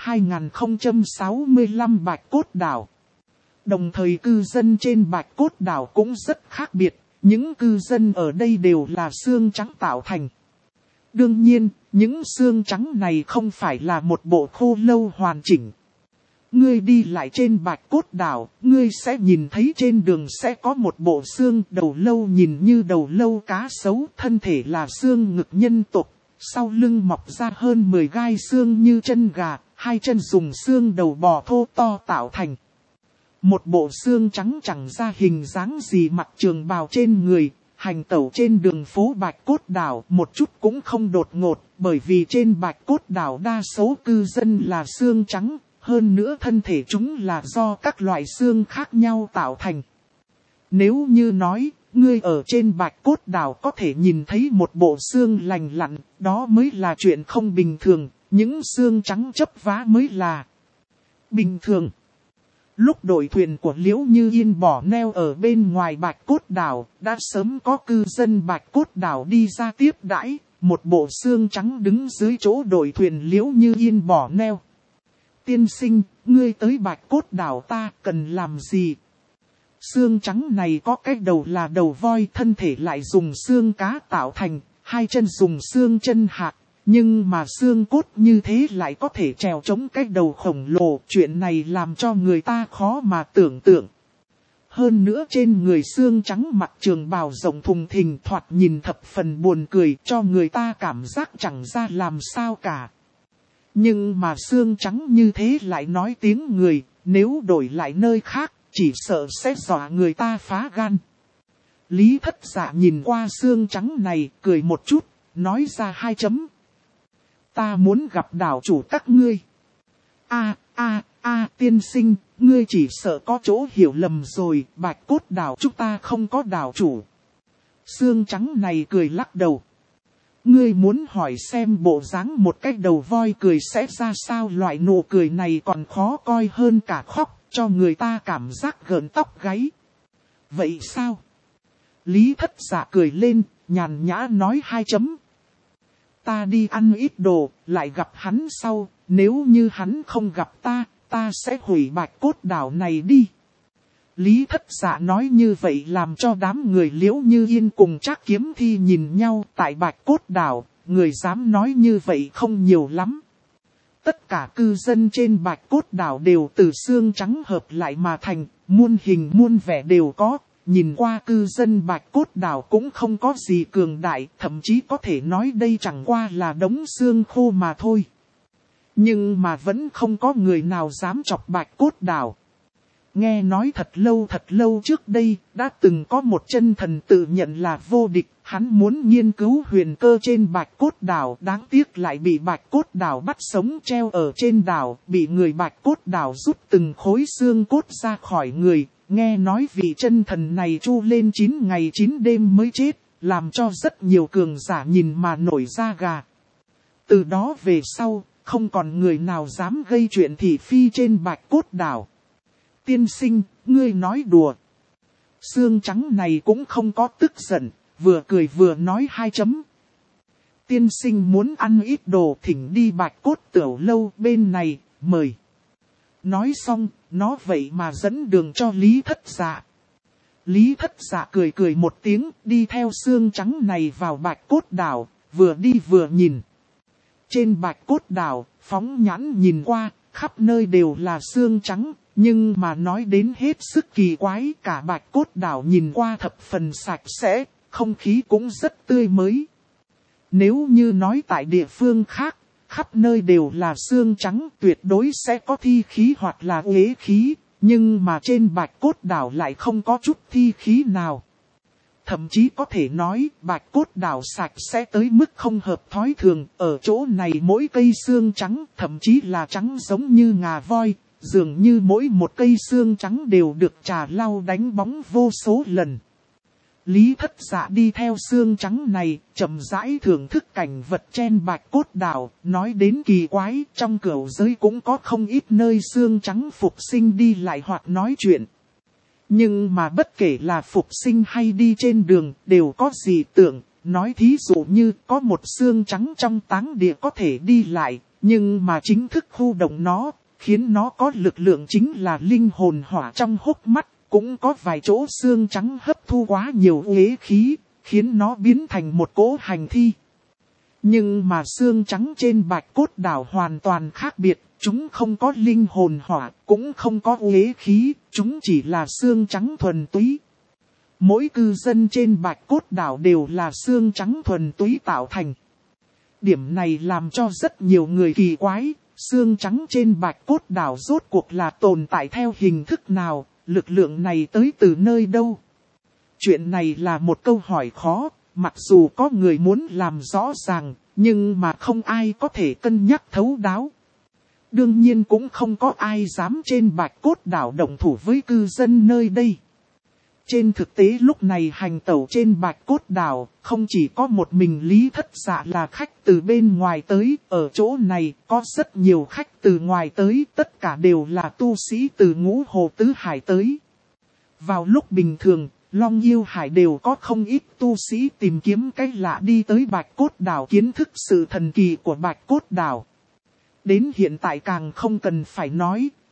2065 Bạch Cốt Đảo. Đồng thời cư dân trên Bạch Cốt Đảo cũng rất khác biệt, những cư dân ở đây đều là xương trắng tạo thành. Đương nhiên, những xương trắng này không phải là một bộ khô lâu hoàn chỉnh. Ngươi đi lại trên Bạch Cốt Đảo, ngươi sẽ nhìn thấy trên đường sẽ có một bộ xương đầu lâu nhìn như đầu lâu cá sấu, thân thể là xương ngực nhân tộc, sau lưng mọc ra hơn 10 gai xương như chân gà, hai chân dùng xương đầu bò thô to tạo thành. Một bộ xương trắng chẳng ra hình dáng gì mặc trường bào trên người, hành tẩu trên đường phố Bạch Cốt Đảo một chút cũng không đột ngột, bởi vì trên Bạch Cốt Đảo đa số cư dân là xương trắng. Hơn nữa thân thể chúng là do các loại xương khác nhau tạo thành. Nếu như nói, ngươi ở trên Bạch Cốt Đảo có thể nhìn thấy một bộ xương lành lặn, đó mới là chuyện không bình thường, những xương trắng chấp vá mới là bình thường. Lúc đội thuyền của Liễu Như Yên bỏ neo ở bên ngoài Bạch Cốt Đảo, đã sớm có cư dân Bạch Cốt Đảo đi ra tiếp đãi, một bộ xương trắng đứng dưới chỗ đội thuyền Liễu Như Yên bỏ neo. Tiên sinh, ngươi tới Bạch Cốt Đảo ta cần làm gì? Xương trắng này có cái đầu là đầu voi, thân thể lại dùng xương cá tạo thành, hai chân dùng xương chân hạc, Nhưng mà xương cốt như thế lại có thể trèo chống cái đầu khổng lồ, chuyện này làm cho người ta khó mà tưởng tượng. Hơn nữa trên người xương trắng mặc trường bào rộng thùng thình thoạt nhìn thập phần buồn cười cho người ta cảm giác chẳng ra làm sao cả. Nhưng mà xương trắng như thế lại nói tiếng người, nếu đổi lại nơi khác, chỉ sợ sẽ dọa người ta phá gan. Lý Thất Dạ nhìn qua xương trắng này, cười một chút, nói ra 2 chấm. Ta muốn gặp đảo chủ các ngươi. Tiên sinh, ngươi chỉ sợ có chỗ hiểu lầm rồi, Bạch Cốt đảo chúng ta không có đảo chủ. Xương trắng này cười lắc đầu. Ngươi muốn hỏi xem bộ dáng một cái đầu voi cười sẽ ra sao, loại nụ cười này còn khó coi hơn cả khóc, cho người ta cảm giác gợn tóc gáy. Vậy sao? Lý Thất Dạ cười lên, nhàn nhã nói 2 chấm. Ta đi ăn ít đồ, lại gặp hắn sau, nếu như hắn không gặp ta sẽ hủy Bạch Cốt đảo này đi. Lý Thất Dạ nói như vậy làm cho đám người Liễu Như Yên cùng Trác Kiếm Thi nhìn nhau. Tại Bạch Cốt đảo, người dám nói như vậy không nhiều lắm. Tất cả cư dân trên Bạch Cốt đảo đều từ xương trắng hợp lại mà thành, muôn hình muôn vẻ đều có. Nhìn qua cư dân Bạch Cốt đảo cũng không có gì cường đại, thậm chí có thể nói đây chẳng qua là đống xương khô mà thôi. Nhưng mà vẫn không có người nào dám chọc Bạch Cốt đảo. Nghe nói thật lâu trước đây, đã từng có một chân thần tự nhận là vô địch, hắn muốn nghiên cứu huyền cơ trên Bạch Cốt đảo, đáng tiếc lại bị Bạch Cốt đảo bắt sống treo ở trên đảo, bị người Bạch Cốt đảo rút từng khối xương cốt ra khỏi người. Nghe nói vị chân thần này chu lên 9 ngày 9 đêm mới chết, làm cho rất nhiều cường giả nhìn mà nổi da gà. Từ đó về sau, không còn người nào dám gây chuyện thị phi trên Bạch Cốt đảo. Tiên sinh, ngươi nói đùa. Xương trắng này cũng không có tức giận, vừa cười vừa nói 2 chấm. Tiên sinh muốn ăn ít đồ thỉnh đi Bạch Cốt tiểu lâu bên này, mời. Nói xong, nó vậy mà dẫn đường cho Lý Thất Dạ. Lý Thất Dạ cười một tiếng, đi theo xương trắng này vào Bạch Cốt đảo, vừa đi vừa nhìn. Trên Bạch Cốt đảo, phóng nhãn nhìn qua, khắp nơi đều là xương trắng, nhưng mà nói đến hết sức kỳ quái, cả Bạch Cốt đảo nhìn qua thập phần sạch sẽ, không khí cũng rất tươi mới. Nếu như nói tại địa phương khác, khắp nơi đều là xương trắng, tuyệt đối sẽ có thi khí hoặc là uế khí, nhưng mà trên Bạch Cốt đảo lại không có chút thi khí nào. Thậm chí có thể nói Bạch Cốt đảo sạch sẽ tới mức không hợp thói thường, ở chỗ này mỗi cây xương trắng, thậm chí là trắng giống như ngà voi, dường như mỗi một cây xương trắng đều được trà lau đánh bóng vô số lần. Lý Thất Dạ đi theo xương trắng này, chậm rãi thưởng thức cảnh vật trên Bạch Cốt đảo, nói đến kỳ quái, trong cửu giới cũng có không ít nơi xương trắng phục sinh đi lại hoặc nói chuyện. Nhưng mà bất kể là phục sinh hay đi trên đường, đều có dị tượng, nói thí dụ như có một xương trắng trong táng địa có thể đi lại, nhưng mà chính thức khu động nó, khiến nó có lực lượng chính là linh hồn hỏa trong hốc mắt. Cũng có vài chỗ xương trắng hấp thu quá nhiều uế khí, khiến nó biến thành một cỗ hành thi. Nhưng mà xương trắng trên Bạch Cốt đảo hoàn toàn khác biệt, chúng không có linh hồn hỏa, cũng không có uế khí, chúng chỉ là xương trắng thuần túy. Mỗi cư dân trên Bạch Cốt đảo đều là xương trắng thuần túy tạo thành. Điểm này làm cho rất nhiều người kỳ quái, xương trắng trên Bạch Cốt đảo rốt cuộc là tồn tại theo hình thức nào? Lực lượng này tới từ nơi đâu? Chuyện này là một câu hỏi khó, mặc dù có người muốn làm rõ ràng, nhưng mà không ai có thể cân nhắc thấu đáo. Đương nhiên cũng không có ai dám trên Bạch Cốt đảo động thủ với cư dân nơi đây. Trên thực tế lúc này hành tẩu trên Bạch Cốt đảo, không chỉ có một mình Lý Thất Dạ là khách từ bên ngoài tới, ở chỗ này có rất nhiều khách từ ngoài tới, tất cả đều là tu sĩ từ Ngũ Hồ Tứ Hải tới. Vào lúc bình thường, Long Yêu Hải đều có không ít tu sĩ tìm kiếm cách lạ đi tới Bạch Cốt đảo kiến thức sự thần kỳ của Bạch Cốt đảo. Đến hiện tại càng không cần phải nói,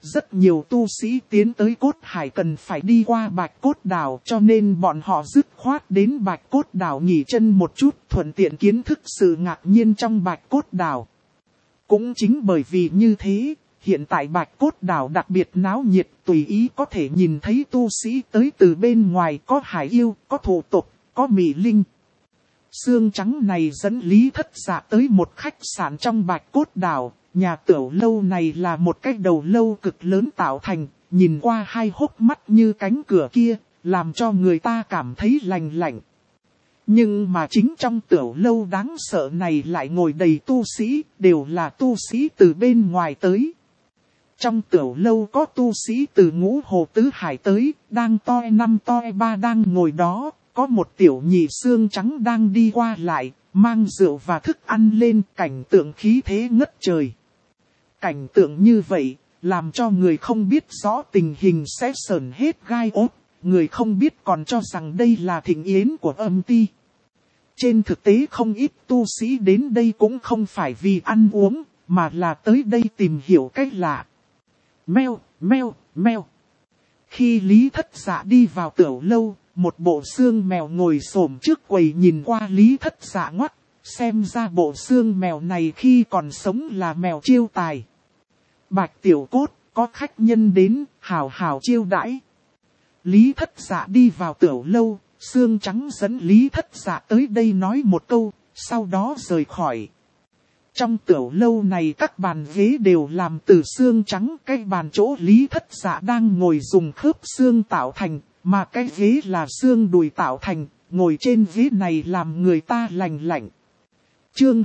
rất nhiều tu sĩ tiến tới cốt hải cần phải đi qua Bạch Cốt Đảo, cho nên bọn họ dứt khoát đến Bạch Cốt Đảo nghỉ chân một chút, thuận tiện kiến thức sự ngạc nhiên trong Bạch Cốt Đảo. Cũng chính bởi vì như thế, hiện tại Bạch Cốt Đảo đặc biệt náo nhiệt, tùy ý có thể nhìn thấy tu sĩ tới từ bên ngoài, có hải yêu, có thổ tộc, có mị linh. Xương trắng này dẫn Lý Thất Dạ tới một khách sạn trong Bạch Cốt Đảo. Nhà tiểu lâu này là một cái đầu lâu cực lớn tạo thành, nhìn qua hai hốc mắt như cánh cửa kia, làm cho người ta cảm thấy lành lạnh. Nhưng mà chính trong tiểu lâu đáng sợ này lại ngồi đầy tu sĩ, đều là tu sĩ từ bên ngoài tới. Trong tiểu lâu có tu sĩ từ Ngũ Hồ Tứ Hải tới, đang toi 5 toi 3 đang ngồi đó, có một tiểu nhị xương trắng đang đi qua lại, mang rượu và thức ăn lên, cảnh tượng khí thế ngất trời. Cảnh tượng như vậy, làm cho người không biết rõ tình hình sẽ sởn hết gai ốt, người không biết còn cho rằng đây là thịnh yến của âm ti. Trên thực tế không ít tu sĩ đến đây cũng không phải vì ăn uống, mà là tới đây tìm hiểu cách lạ. Meo, meo, meo. Khi Lý Thất Dạ đi vào tiểu lâu, một bộ xương mèo ngồi xổm trước quầy nhìn qua Lý Thất Dạ ngoắt, xem ra bộ xương mèo này khi còn sống là mèo chiêu tài. Bạch Tiểu Cốt, có khách nhân đến, hào hào chiêu đãi. Lý Thất Dạ đi vào tiểu lâu, xương trắng dẫn Lý Thất Dạ tới đây nói một câu, sau đó rời khỏi. Trong tiểu lâu này các bàn ghế đều làm từ xương trắng, cái bàn chỗ Lý Thất Dạ đang ngồi dùng khớp xương tạo thành, mà cái ghế là xương đùi tạo thành, ngồi trên ghế này làm người ta lành lạnh. Chương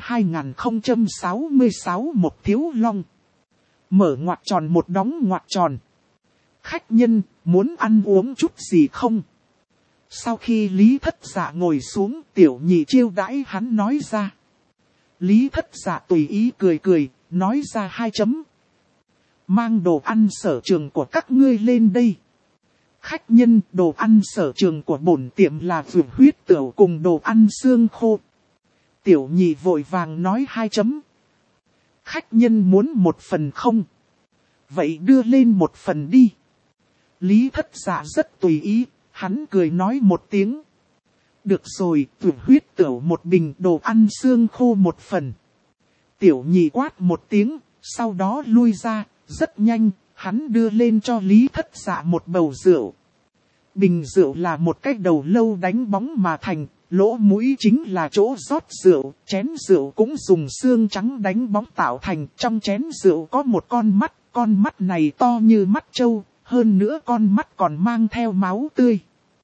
2066 Một Thiếu Long. Mở ngoặc tròn một đóng ngoặc tròn. Khách nhân, muốn ăn uống chút gì không? Sau khi Lý Thất Dạ ngồi xuống, tiểu nhị chiêu đãi hắn nói ra. Lý Thất Dạ tùy ý cười cười, nói ra 2 chấm. Mang đồ ăn sở trường của các ngươi lên đây. Khách nhân, đồ ăn sở trường của bổn tiệm là vượt huyết tửu cùng đồ ăn xương khô. Tiểu nhị vội vàng nói 2 chấm. Khách nhân muốn 1 phần không? Vậy đưa lên 1 phần đi. Lý Thất Dạ rất tùy ý, hắn cười nói một tiếng. Được rồi, vượt huyết tửu 1 bình, đồ ăn xương khô 1 phần. Tiểu nhị quát một tiếng, sau đó lui ra, rất nhanh, hắn đưa lên cho Lý Thất Dạ một bầu rượu. Bình rượu là một cái đầu lâu đánh bóng mà thành, lỗ mũi chính là chỗ rót rượu, chén rượu cũng dùng xương trắng đánh bóng tạo thành. Trong chén rượu có một con mắt này to như mắt trâu, hơn nữa con mắt còn mang theo máu tươi.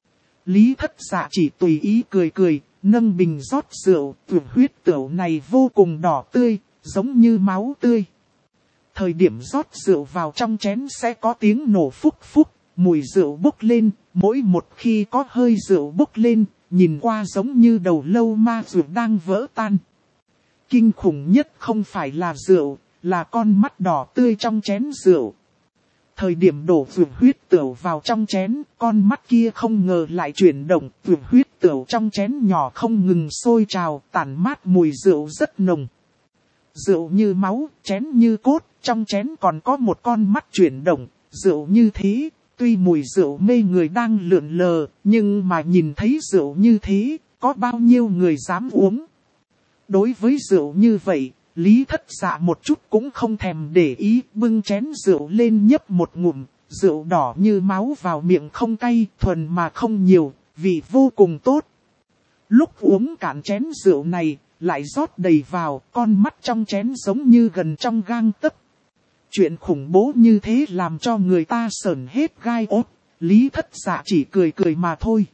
Lý Thất Dạ chỉ tùy ý cười cười, nâng bình rót rượu, huyết tửu này vô cùng đỏ tươi, giống như máu tươi. Thời điểm rót rượu vào trong chén sẽ có tiếng nổ phúc phúc, mùi rượu bốc lên, mỗi một khi có hơi rượu bốc lên, nhìn qua giống như đầu lâu ma rượu đang vỡ tan. Kinh khủng nhất không phải là rượu, là con mắt đỏ tươi trong chén rượu. Thời điểm đổ vượt huyết tửu vào trong chén, con mắt kia không ngờ lại chuyển động, vượt huyết tửu trong chén nhỏ không ngừng sôi trào, tản mát mùi rượu rất nồng. Rượu như máu, chén như cốt, trong chén còn có một con mắt chuyển động, rượu như thế, tuy mùi rượu mê người đang lượn lờ, nhưng mà nhìn thấy rượu như thế, có bao nhiêu người dám uống. Đối với rượu như vậy, Lý Thất Dạ một chút cũng không thèm để ý, bưng chén rượu lên nhấp một ngụm, rượu đỏ như máu vào miệng không cay, thuần mà không nhiều, vị vô cùng tốt. Lúc uống cạn chén rượu này, lại rót đầy vào, con mắt trong chén giống như gần trong gang tấc. Chuyện khủng bố như thế làm cho người ta sởn hết gai ốt, Lý Thất Dạ chỉ cười cười mà thôi.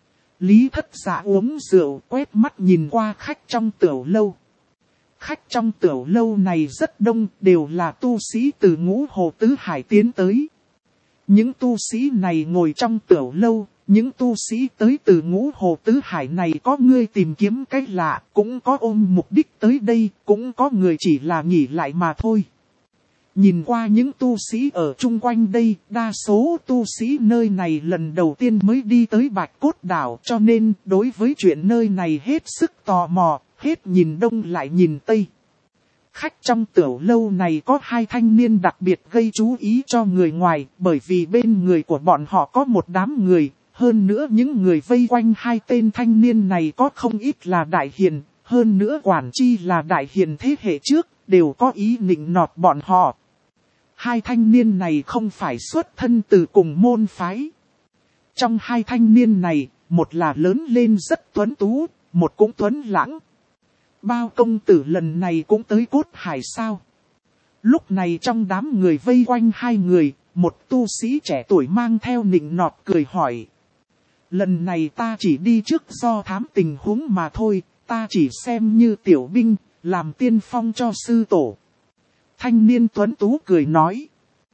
Lý Thất Dạ uống rượu, quét mắt nhìn qua khách trong tiểu lâu. Khách trong tiểu lâu này rất đông, đều là tu sĩ từ Ngũ Hồ Tứ Hải tiến tới. Những tu sĩ này ngồi trong tiểu lâu, những tu sĩ tới từ Ngũ Hồ Tứ Hải này có người tìm kiếm cách lạ, cũng có ôm mục đích tới đây, cũng có người chỉ là nghỉ lại mà thôi. Nhìn qua những tu sĩ ở chung quanh đây, đa số tu sĩ nơi này lần đầu tiên mới đi tới Bạch Cốt Đảo, cho nên đối với chuyện nơi này hết sức tò mò, hết nhìn đông lại nhìn tây. Khách trong tiểu lâu này có hai thanh niên đặc biệt gây chú ý cho người ngoài, bởi vì bên người của bọn họ có một đám người, hơn nữa những người vây quanh hai tên thanh niên này có không ít là đại hiền, hơn nữa quản chi là đại hiền thế hệ trước, đều có ý nịnh nọt bọn họ. Hai thanh niên này không phải xuất thân từ cùng môn phái. Trong hai thanh niên này, một là lớn lên rất tuấn tú, một cũng tuấn lãng. Bao công tử lần này cũng tới Cốt Hải sao? Lúc này trong đám người vây quanh hai người, một tu sĩ trẻ tuổi mang theo nịnh nọt cười hỏi. Lần này ta chỉ đi trước do thám tình huống mà thôi, ta chỉ xem như tiểu binh, làm tiên phong cho sư tổ. Thanh niên tuấn tú cười nói.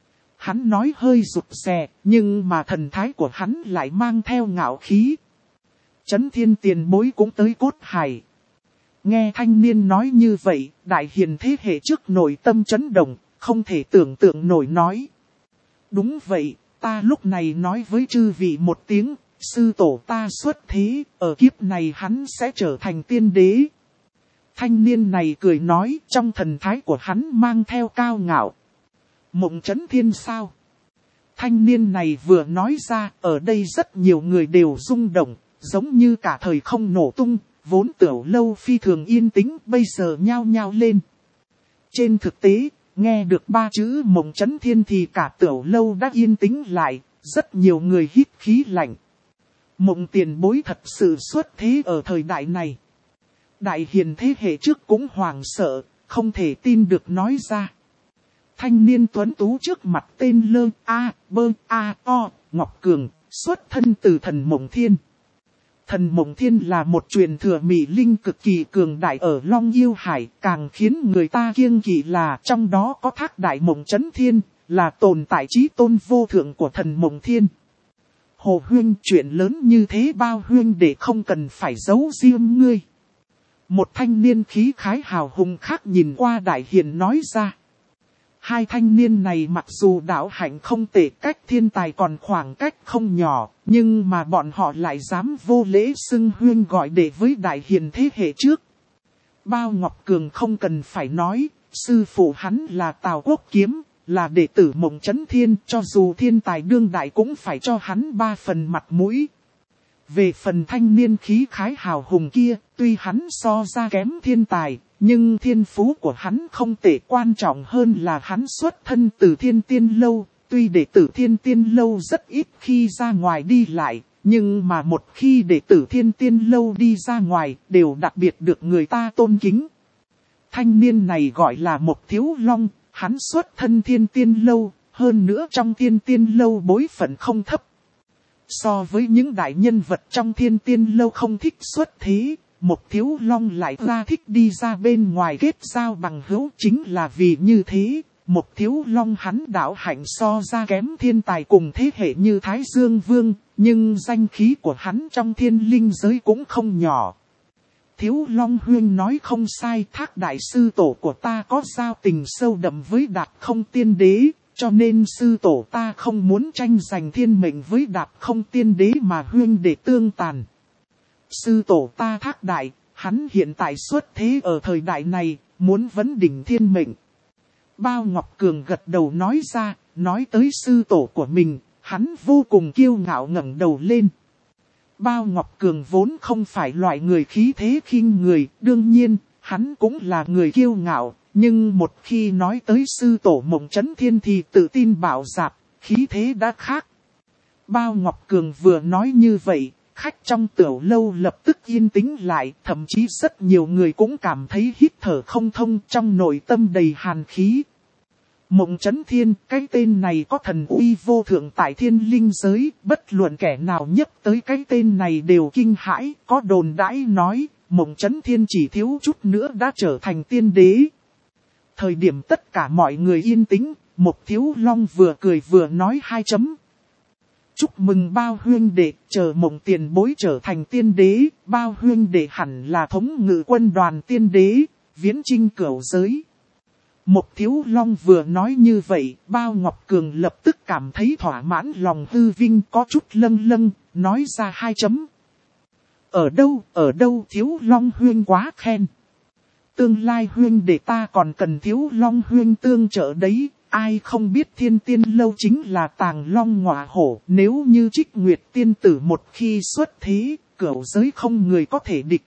Hắn nói hơi rụt rè, nhưng mà thần thái của hắn lại mang theo ngạo khí. Chấn Thiên tiền bối cũng tới Cốt Hải. Nghe thanh niên nói như vậy, đại hiền thế hệ trước nội tâm chấn động, không thể tưởng tượng nổi nói. Đúng vậy, ta lúc này nói với chư vị một tiếng, sư tổ ta xuất thế, ở kiếp này hắn sẽ trở thành tiên đế. Thanh niên này cười nói, trong thần thái của hắn mang theo cao ngạo. Mộng Chấn Thiên sao? Thanh niên này vừa nói ra, ở đây rất nhiều người đều rung động, giống như cả thời không nổ tung, vốn tiểu lâu phi thường yên tĩnh, bây giờ nhao nhao lên. Trên thực tế, nghe được ba chữ Mộng Chấn Thiên thì cả tiểu lâu đã yên tĩnh lại, rất nhiều người hít khí lạnh. Mộng tiền bối thật sự xuất thế ở thời đại này. Đại hiền thế hệ trước cũng hoảng sợ, không thể tin được nói ra. Thanh niên tuấn tú trước mặt tên Lơ A Bơ A O Ngọc Cường, xuất thân từ thần Mộng Thiên. Thần Mộng Thiên là một truyền thừa mỹ linh cực kỳ cường đại ở Long Yêu Hải, càng khiến người ta kiêng kỵ là trong đó có Thác Đại Mộng Chấn Thiên, là tồn tại chí tôn vô thượng của thần Mộng Thiên. Hồ huynh, chuyện lớn như thế bao huynh để không cần phải giấu riêng ngươi. Một thanh niên khí khái hào hùng khác nhìn qua đại hiền nói ra. Hai thanh niên này mặc dù đạo hạnh không tệ, cách thiên tài còn khoảng cách không nhỏ, nhưng mà bọn họ lại dám vô lễ xưng huynh gọi đệ với đại hiền thế hệ trước. Bao Ngọc Cường không cần phải nói, sư phụ hắn là Tào Quốc Kiếm, là đệ tử Mộng Chấn Thiên, cho dù thiên tài đương đại cũng phải cho hắn 3 phần mặt mũi. Về phần thanh niên khí khái hào hùng kia, tuy hắn so ra kém thiên tài, nhưng thiên phú của hắn không tệ, quan trọng hơn là hắn xuất thân từ Thiên Tiên Lâu. Tuy đệ tử Thiên Tiên Lâu rất ít khi ra ngoài đi lại, nhưng mà một khi đệ tử Thiên Tiên Lâu đi ra ngoài đều đặc biệt được người ta tôn kính. Thanh niên này gọi là Mộc Thiếu Long, hắn xuất thân Thiên Tiên Lâu, hơn nữa trong Thiên Tiên Lâu bối phận không thấp. So với những đại nhân vật trong Thiên Tiên Lâu không thích xuất thế, Mộc Thiếu Long lại ra thích đi ra bên ngoài kết giao bằng hữu, chính là vì như thế. Mộc Thiếu Long hắn đạo hạnh so ra kém thiên tài cùng thế hệ như Thái Dương Vương, nhưng danh khí của hắn trong thiên linh giới cũng không nhỏ. Thiếu Long huynh nói không sai, Thác đại sư tổ của ta có giao tình sâu đậm với Đạp Không Tiên Đế, cho nên sư tổ ta không muốn tranh giành thiên mệnh với Đạp Không Tiên Đế mà huynh để tương tàn. Sư tổ ta Thác đại, hắn hiện tại xuất thế ở thời đại này, muốn vấn đỉnh thiên mệnh. Bao Ngọc Cường gật đầu nói ra, nói tới sư tổ của mình, hắn vô cùng kiêu ngạo ngẩng đầu lên. Bao Ngọc Cường vốn không phải loại người khí thế khinh người, đương nhiên, hắn cũng là người kiêu ngạo, nhưng một khi nói tới sư tổ Mộng Chấn Thiên thì tự tin bạo dạn, khí thế đã khác. Bao Ngọc Cường vừa nói như vậy, khách trong tiểu lâu lập tức yên tĩnh lại, thậm chí rất nhiều người cũng cảm thấy hít thở không thông, trong nội tâm đầy hàn khí. Mộng Chấn Thiên, cái tên này có thần uy vô thượng tại thiên linh giới, bất luận kẻ nào nhắc tới cái tên này đều kinh hãi, có đồn đãi nói, Mộng Chấn Thiên chỉ thiếu chút nữa đã trở thành tiên đế. Thời điểm tất cả mọi người yên tĩnh, Mộc Thiếu Long vừa cười vừa nói 2 chấm. Chúc mừng Bao huynh đệ, chờ Mộng tiền bối trở thành tiên đế, Bao huynh đệ hẳn là thống ngự quân đoàn tiên đế, viễn chinh cửu giới. Mộc Thiếu Long vừa nói như vậy, Bao Ngọc Cường lập tức cảm thấy thỏa mãn, lòng hư vinh có chút lâng lâng, nói ra 2 chấm. Ở đâu Thiếu Long huynh quá khen. Tương lai huyên để ta còn cần thiếu long huyên tương trợ đấy. Ai không biết thiên tiên lâu chính là tàng long ngọa hổ. Nếu như Trích Nguyệt tiên tử một khi xuất thế, cửu giới không người có thể địch.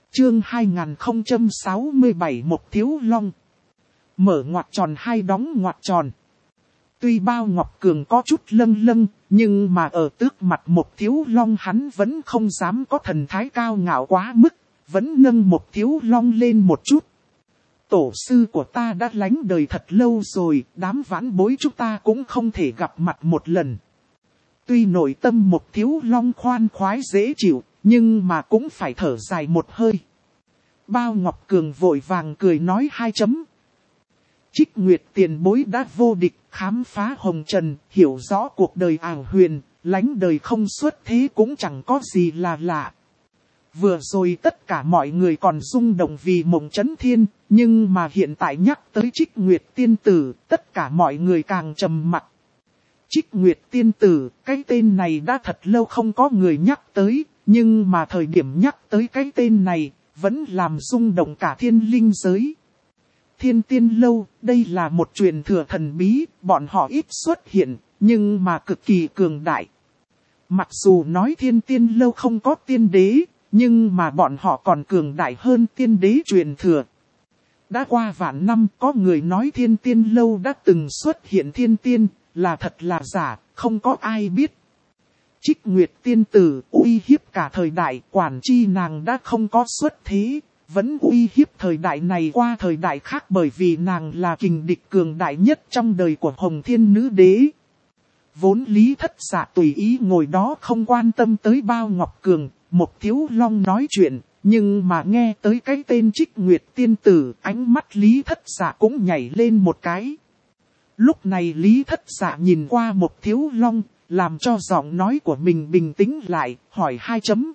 Chương 2067 một thiếu long. Mở ngoặc tròn hai đóng ngoặc tròn. Tuy Bao Ngọc Cường có chút lâng lâng, nhưng mà ở tước mặt một thiếu long hắn vẫn không dám có thần thái cao ngạo quá mức, vẫn nâng một thiếu long lên một chút. Tổ sư của ta đã lánh đời thật lâu rồi, đám vãn bối chúng ta cũng không thể gặp mặt một lần. Tuy nội tâm một thiếu long khoan khoái dễ chịu, nhưng mà cũng phải thở dài một hơi. Bao Ngọc Cường vội vàng cười nói hai chấm. Trích Nguyệt tiền bối đã vô địch, khám phá hồng trần, hiểu rõ cuộc đời ảo huyền, lánh đời không xuất thế cũng chẳng có gì là lạ. Vừa rồi tất cả mọi người còn rung động vì Mộng Chấn Thiên, nhưng mà hiện tại nhắc tới Trích Nguyệt tiên tử, tất cả mọi người càng trầm mặc. Trích Nguyệt tiên tử, cái tên này đã thật lâu không có người nhắc tới, nhưng mà thời điểm nhắc tới cái tên này, vẫn làm rung động cả thiên linh giới. Thiên Tiên Lâu, đây là một truyền thừa thần bí, bọn họ ít xuất hiện, nhưng mà cực kỳ cường đại. Mặc dù nói Thiên Tiên Lâu không có tiên đế, nhưng mà bọn họ còn cường đại hơn tiên đế truyền thừa. Đã qua vạn năm có người nói Thiên Tiên Lâu đã từng xuất hiện thiên tiên, là thật là giả, không có ai biết. Trích Nguyệt tiên tử uy hiếp cả thời đại, quản chi nàng đã không có xuất thế, vẫn uy hiếp thời đại này qua thời đại khác bởi vì nàng là kình địch cường đại nhất trong đời của Hồng Thiên Nữ Đế. Vốn Lý Thất Dạ tùy ý ngồi đó không quan tâm tới Bao Ngọc Cường, một thiếu long nói chuyện, nhưng mà nghe tới cái tên Trích Nguyệt tiên tử, ánh mắt Lý Thất Dạ cũng nhảy lên một cái. Lúc này Lý Thất Dạ nhìn qua một thiếu long, làm cho giọng nói của mình bình tĩnh lại, hỏi hai chấm.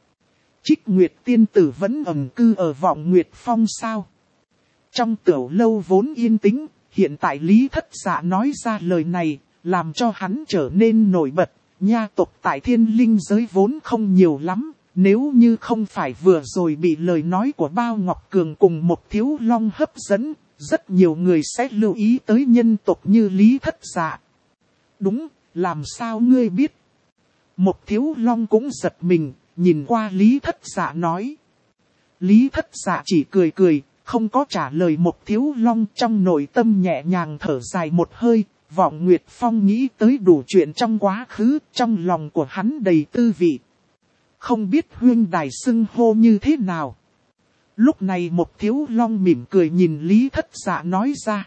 Trích Nguyệt tiên tử vẫn ẩn cư ở Vọng Nguyệt Phong sao? Trong tiểu lâu vốn yên tĩnh, hiện tại Lý Thất Dạ nói ra lời này, làm cho hắn trở nên nổi bật. Nha tộc tại thiên linh giới vốn không nhiều lắm, nếu như không phải vừa rồi bị lời nói của Bao Ngọc Cường cùng một thiếu long hấp dẫn, rất nhiều người sẽ lưu ý tới nhân tộc như Lý Thất Dạ. Đúng, làm sao ngươi biết? Một thiếu long cũng giật mình, nhìn qua Lý Thất Dạ nói. Lý Thất Dạ chỉ cười cười, không có trả lời một thiếu long, trong nội tâm nhẹ nhàng thở dài một hơi. Vọng Nguyệt Phong nghĩ tới đủ chuyện trong quá khứ, trong lòng của hắn đầy tư vị. Không biết huyên đài xưng hô như thế nào. Lúc này một thiếu long mỉm cười nhìn Lý Thất Dạ nói ra.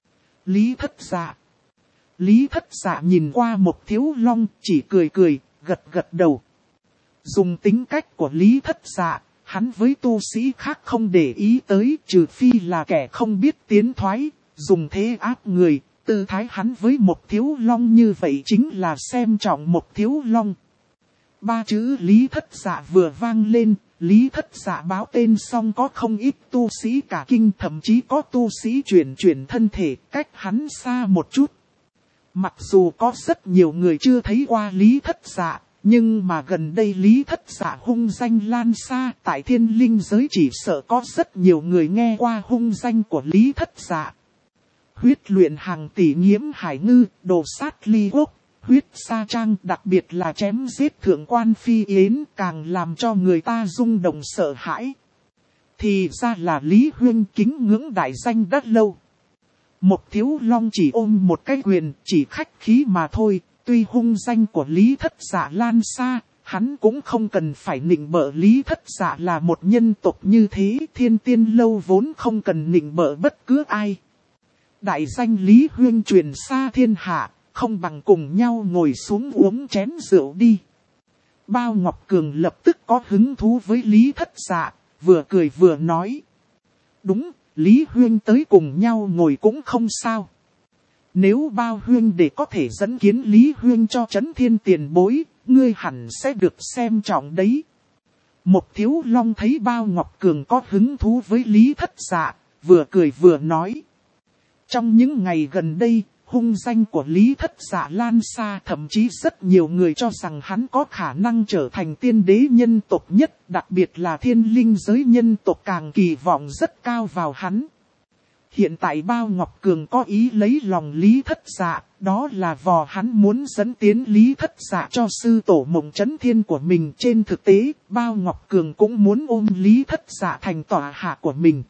Lý Thất Dạ. Lý Thất Dạ nhìn qua một thiếu long chỉ cười cười, gật gật đầu. Dùng tính cách của Lý Thất Dạ, hắn với tu sĩ khác không để ý tới trừ phi là kẻ không biết tiến thoái, dùng thế áp người. Tư thái hắn với một thiếu long như vậy chính là xem trọng một thiếu long. Ba chữ Lý Thất Dạ vừa vang lên, Lý Thất Dạ báo tên xong có không ít tu sĩ cả kinh, thậm chí có tu sĩ chuyển thân thể cách hắn xa một chút. Mặc dù có rất nhiều người chưa thấy qua Lý Thất Dạ, nhưng mà gần đây Lý Thất Dạ hung danh lan xa, tại thiên linh giới chỉ sợ có rất nhiều người nghe qua hung danh của Lý Thất Dạ. Huyết luyện hàng tỷ nghiễm hải ngư, đồ sát ly quốc, huyết sa trang, đặc biệt là chém giết thượng quan phi yến, càng làm cho người ta rung động sợ hãi. Thì ra là Lý Huyên kính ngưỡng đại danh đã lâu. Một thiếu long chỉ ôm một cái quyền, chỉ khách khí mà thôi, tuy hung danh của Lý Thất Dạ lan xa, hắn cũng không cần phải nịnh bợ Lý Thất Dạ là một nhân tộc như thế, Thiên Tiên Lâu vốn không cần nịnh bợ bất cứ ai. Đại danh Lý Huyên truyền xa thiên hạ, không bằng cùng nhau ngồi xuống uống chén rượu đi. Bao Ngọc Cường lập tức có hứng thú với Lý Thất Dạ, vừa cười vừa nói. Đúng, Lý Huyên tới cùng nhau ngồi cũng không sao. Nếu Bao Huyên để có thể dẫn kiến Lý Huyên cho Chấn Thiên tiền bối, ngươi hẳn sẽ được xem trọng đấy. Một thiếu long thấy Bao Ngọc Cường có hứng thú với Lý Thất Dạ, vừa cười vừa nói. Trong những ngày gần đây, hung danh của Lý Thất Dạ lan xa, thậm chí rất nhiều người cho rằng hắn có khả năng trở thành tiên đế nhân tộc nhất, đặc biệt là thiên linh giới nhân tộc càng kỳ vọng rất cao vào hắn. Hiện tại Bao Ngọc Cường có ý lấy lòng Lý Thất Dạ, đó là vò hắn muốn dẫn tiến Lý Thất Dạ cho sư tổ Mộng Chấn Thiên của mình. Trên thực tế, Bao Ngọc Cường cũng muốn ôm Lý Thất Dạ thành tọa hạ của mình.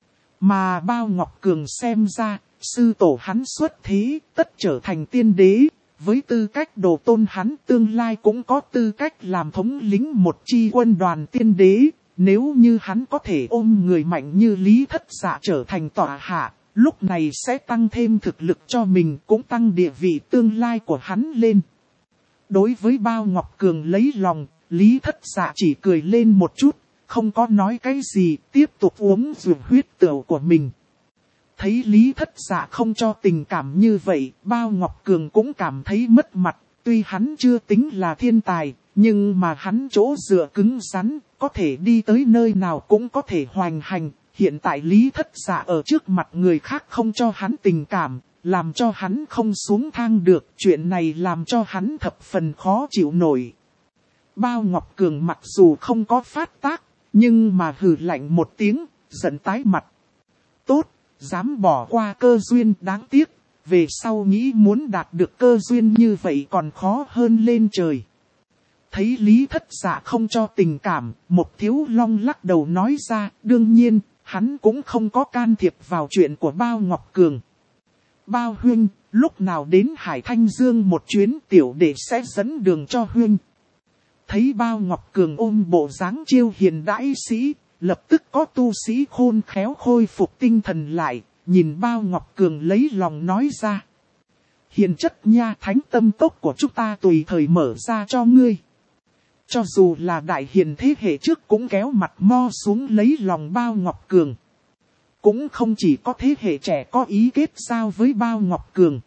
Mà Bao Ngọc Cường xem ra, sư tổ hắn xuất thế, tất trở thành tiên đế. Với tư cách đồ tôn hắn tương lai cũng có tư cách làm thống lĩnh một chi quân đoàn tiên đế. Nếu như hắn có thể ôm người mạnh như Lý Thất Dạ trở thành tọa hạ, lúc này sẽ tăng thêm thực lực cho mình, cũng tăng địa vị tương lai của hắn lên. Đối với Bao Ngọc Cường lấy lòng, Lý Thất Dạ chỉ cười lên một chút, không có nói cái gì, tiếp tục uống rượu huyết tửu của mình. Thấy Lý Thất Dạ không cho tình cảm như vậy, Bao Ngọc Cường cũng cảm thấy mất mặt. Tuy hắn chưa tính là thiên tài, nhưng mà hắn chỗ dựa cứng rắn, có thể đi tới nơi nào cũng có thể hoành hành. Hiện tại Lý Thất Dạ ở trước mặt người khác không cho hắn tình cảm, làm cho hắn không xuống thang được. Chuyện này làm cho hắn thập phần khó chịu nổi. Bao Ngọc Cường mặc dù không có phát tác, nhưng mà hừ lạnh một tiếng, giận tái mặt. Tốt, dám bỏ qua cơ duyên, đáng tiếc. Về sau nghĩ muốn đạt được cơ duyên như vậy còn khó hơn lên trời. Thấy Lý Thất Dạ không cho tình cảm, Một Thiếu Long lắc đầu nói ra, đương nhiên, hắn cũng không có can thiệp vào chuyện của Bao Ngọc Cường. Bao huynh, lúc nào đến Hải Thanh Dương một chuyến, tiểu đệ sẽ dẫn đường cho huynh. Thấy Bao Ngọc Cường ôm bộ dáng chiêu hiền đãi sĩ, lập tức có tu sĩ khôn khéo khôi phục tinh thần lại, nhìn Bao Ngọc Cường lấy lòng nói ra. Hiền chất nha, thánh tâm tốc của chúng ta tùy thời mở ra cho ngươi. Cho dù là đại hiền thế hệ trước cũng kéo mặt mo xuống lấy lòng Bao Ngọc Cường. Cũng không chỉ có thế hệ trẻ có ý kết giao với Bao Ngọc Cường.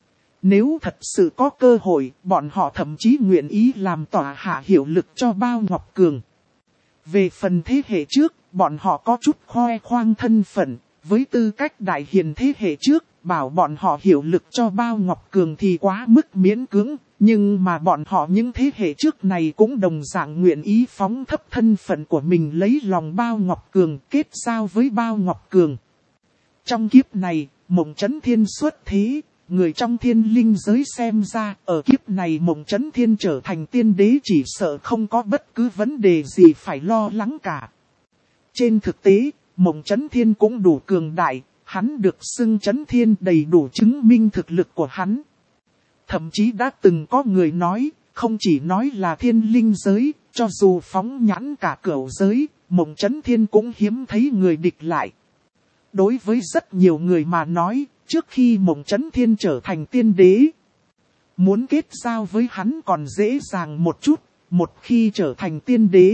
Nếu thật sự có cơ hội, bọn họ thậm chí nguyện ý làm tỏa hạ hiệu lực cho Bao Ngọc Cường. Về phần thế hệ trước, bọn họ có chút khoe khoang thân phận, với tư cách đại hiền thế hệ trước, bảo bọn họ hiệu lực cho Bao Ngọc Cường thì quá mức miễn cưỡng, nhưng mà bọn họ những thế hệ trước này cũng đồng dạng nguyện ý phóng thấp thân phận của mình lấy lòng Bao Ngọc Cường, kết giao với Bao Ngọc Cường. Trong kiếp này, Mộng Chấn Thiên xuất thế. Người trong thiên linh giới xem ra, ở kiếp này Mộng Chấn Thiên trở thành tiên đế chỉ sợ không có bất cứ vấn đề gì phải lo lắng cả. Trên thực tế, Mộng Chấn Thiên cũng đủ cường đại, hắn được xưng Chấn Thiên đầy đủ chứng minh thực lực của hắn. Thậm chí đã từng có người nói, không chỉ nói là thiên linh giới, cho dù phóng nhãn cả cửu giới, Mộng Chấn Thiên cũng hiếm thấy người địch lại. Đối với rất nhiều người mà nói, trước khi Mộng Chấn Thiên trở thành tiên đế, muốn kết giao với hắn còn dễ dàng một chút, một khi trở thành tiên đế.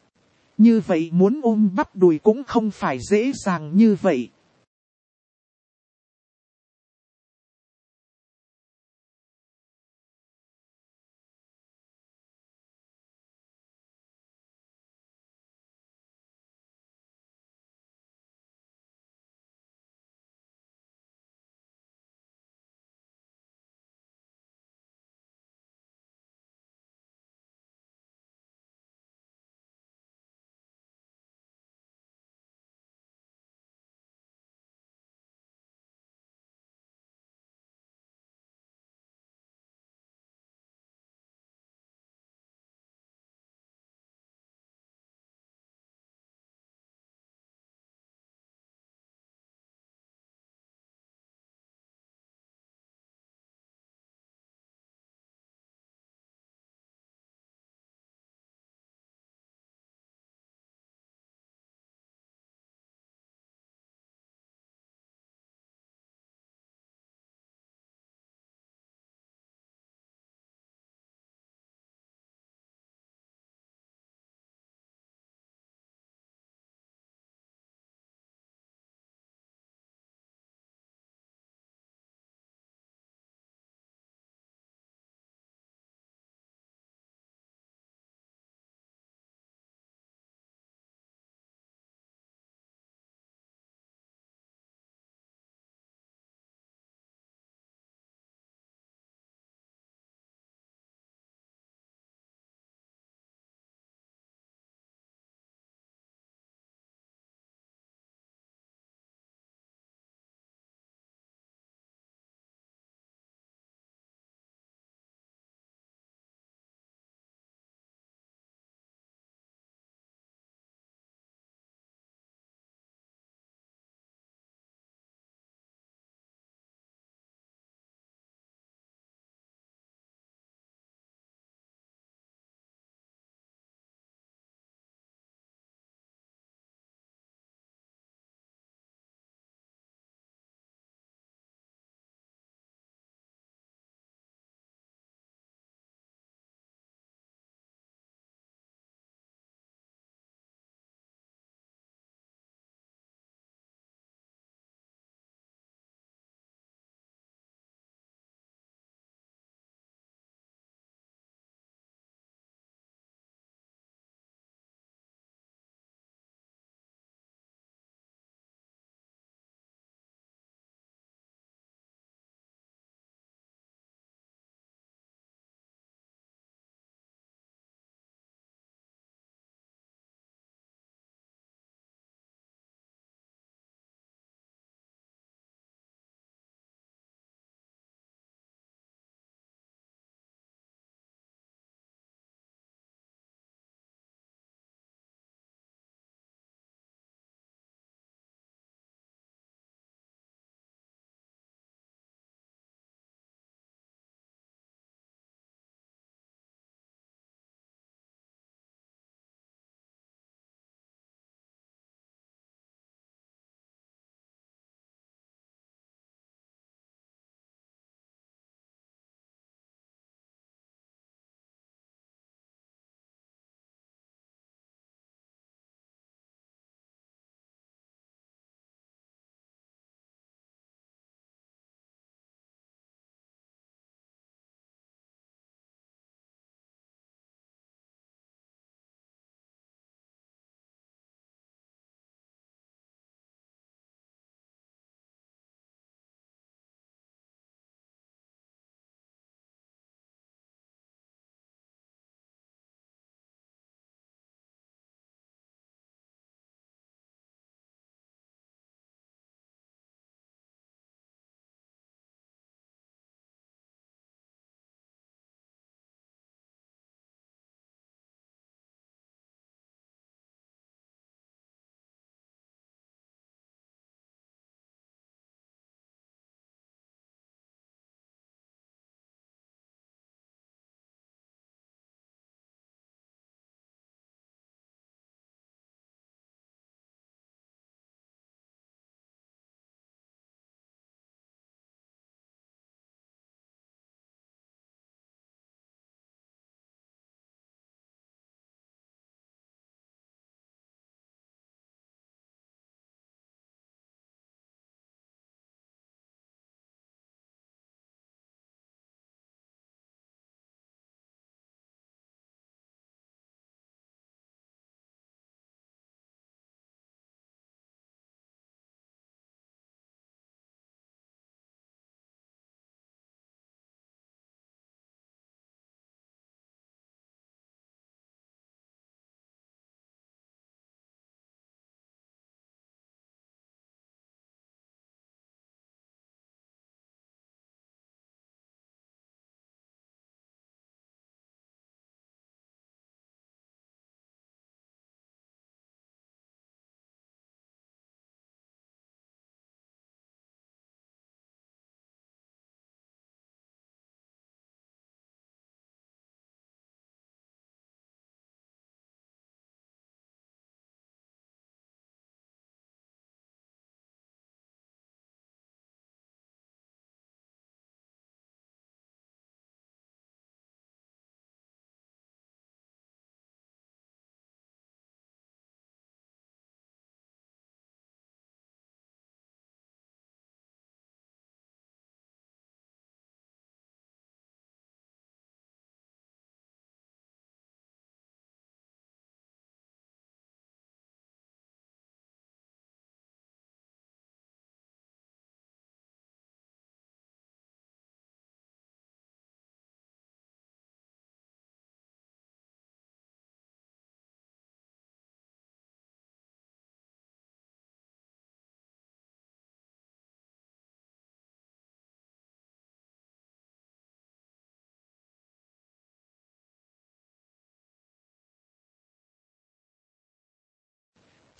Như vậy muốn ôm bắp đùi cũng không phải dễ dàng như vậy.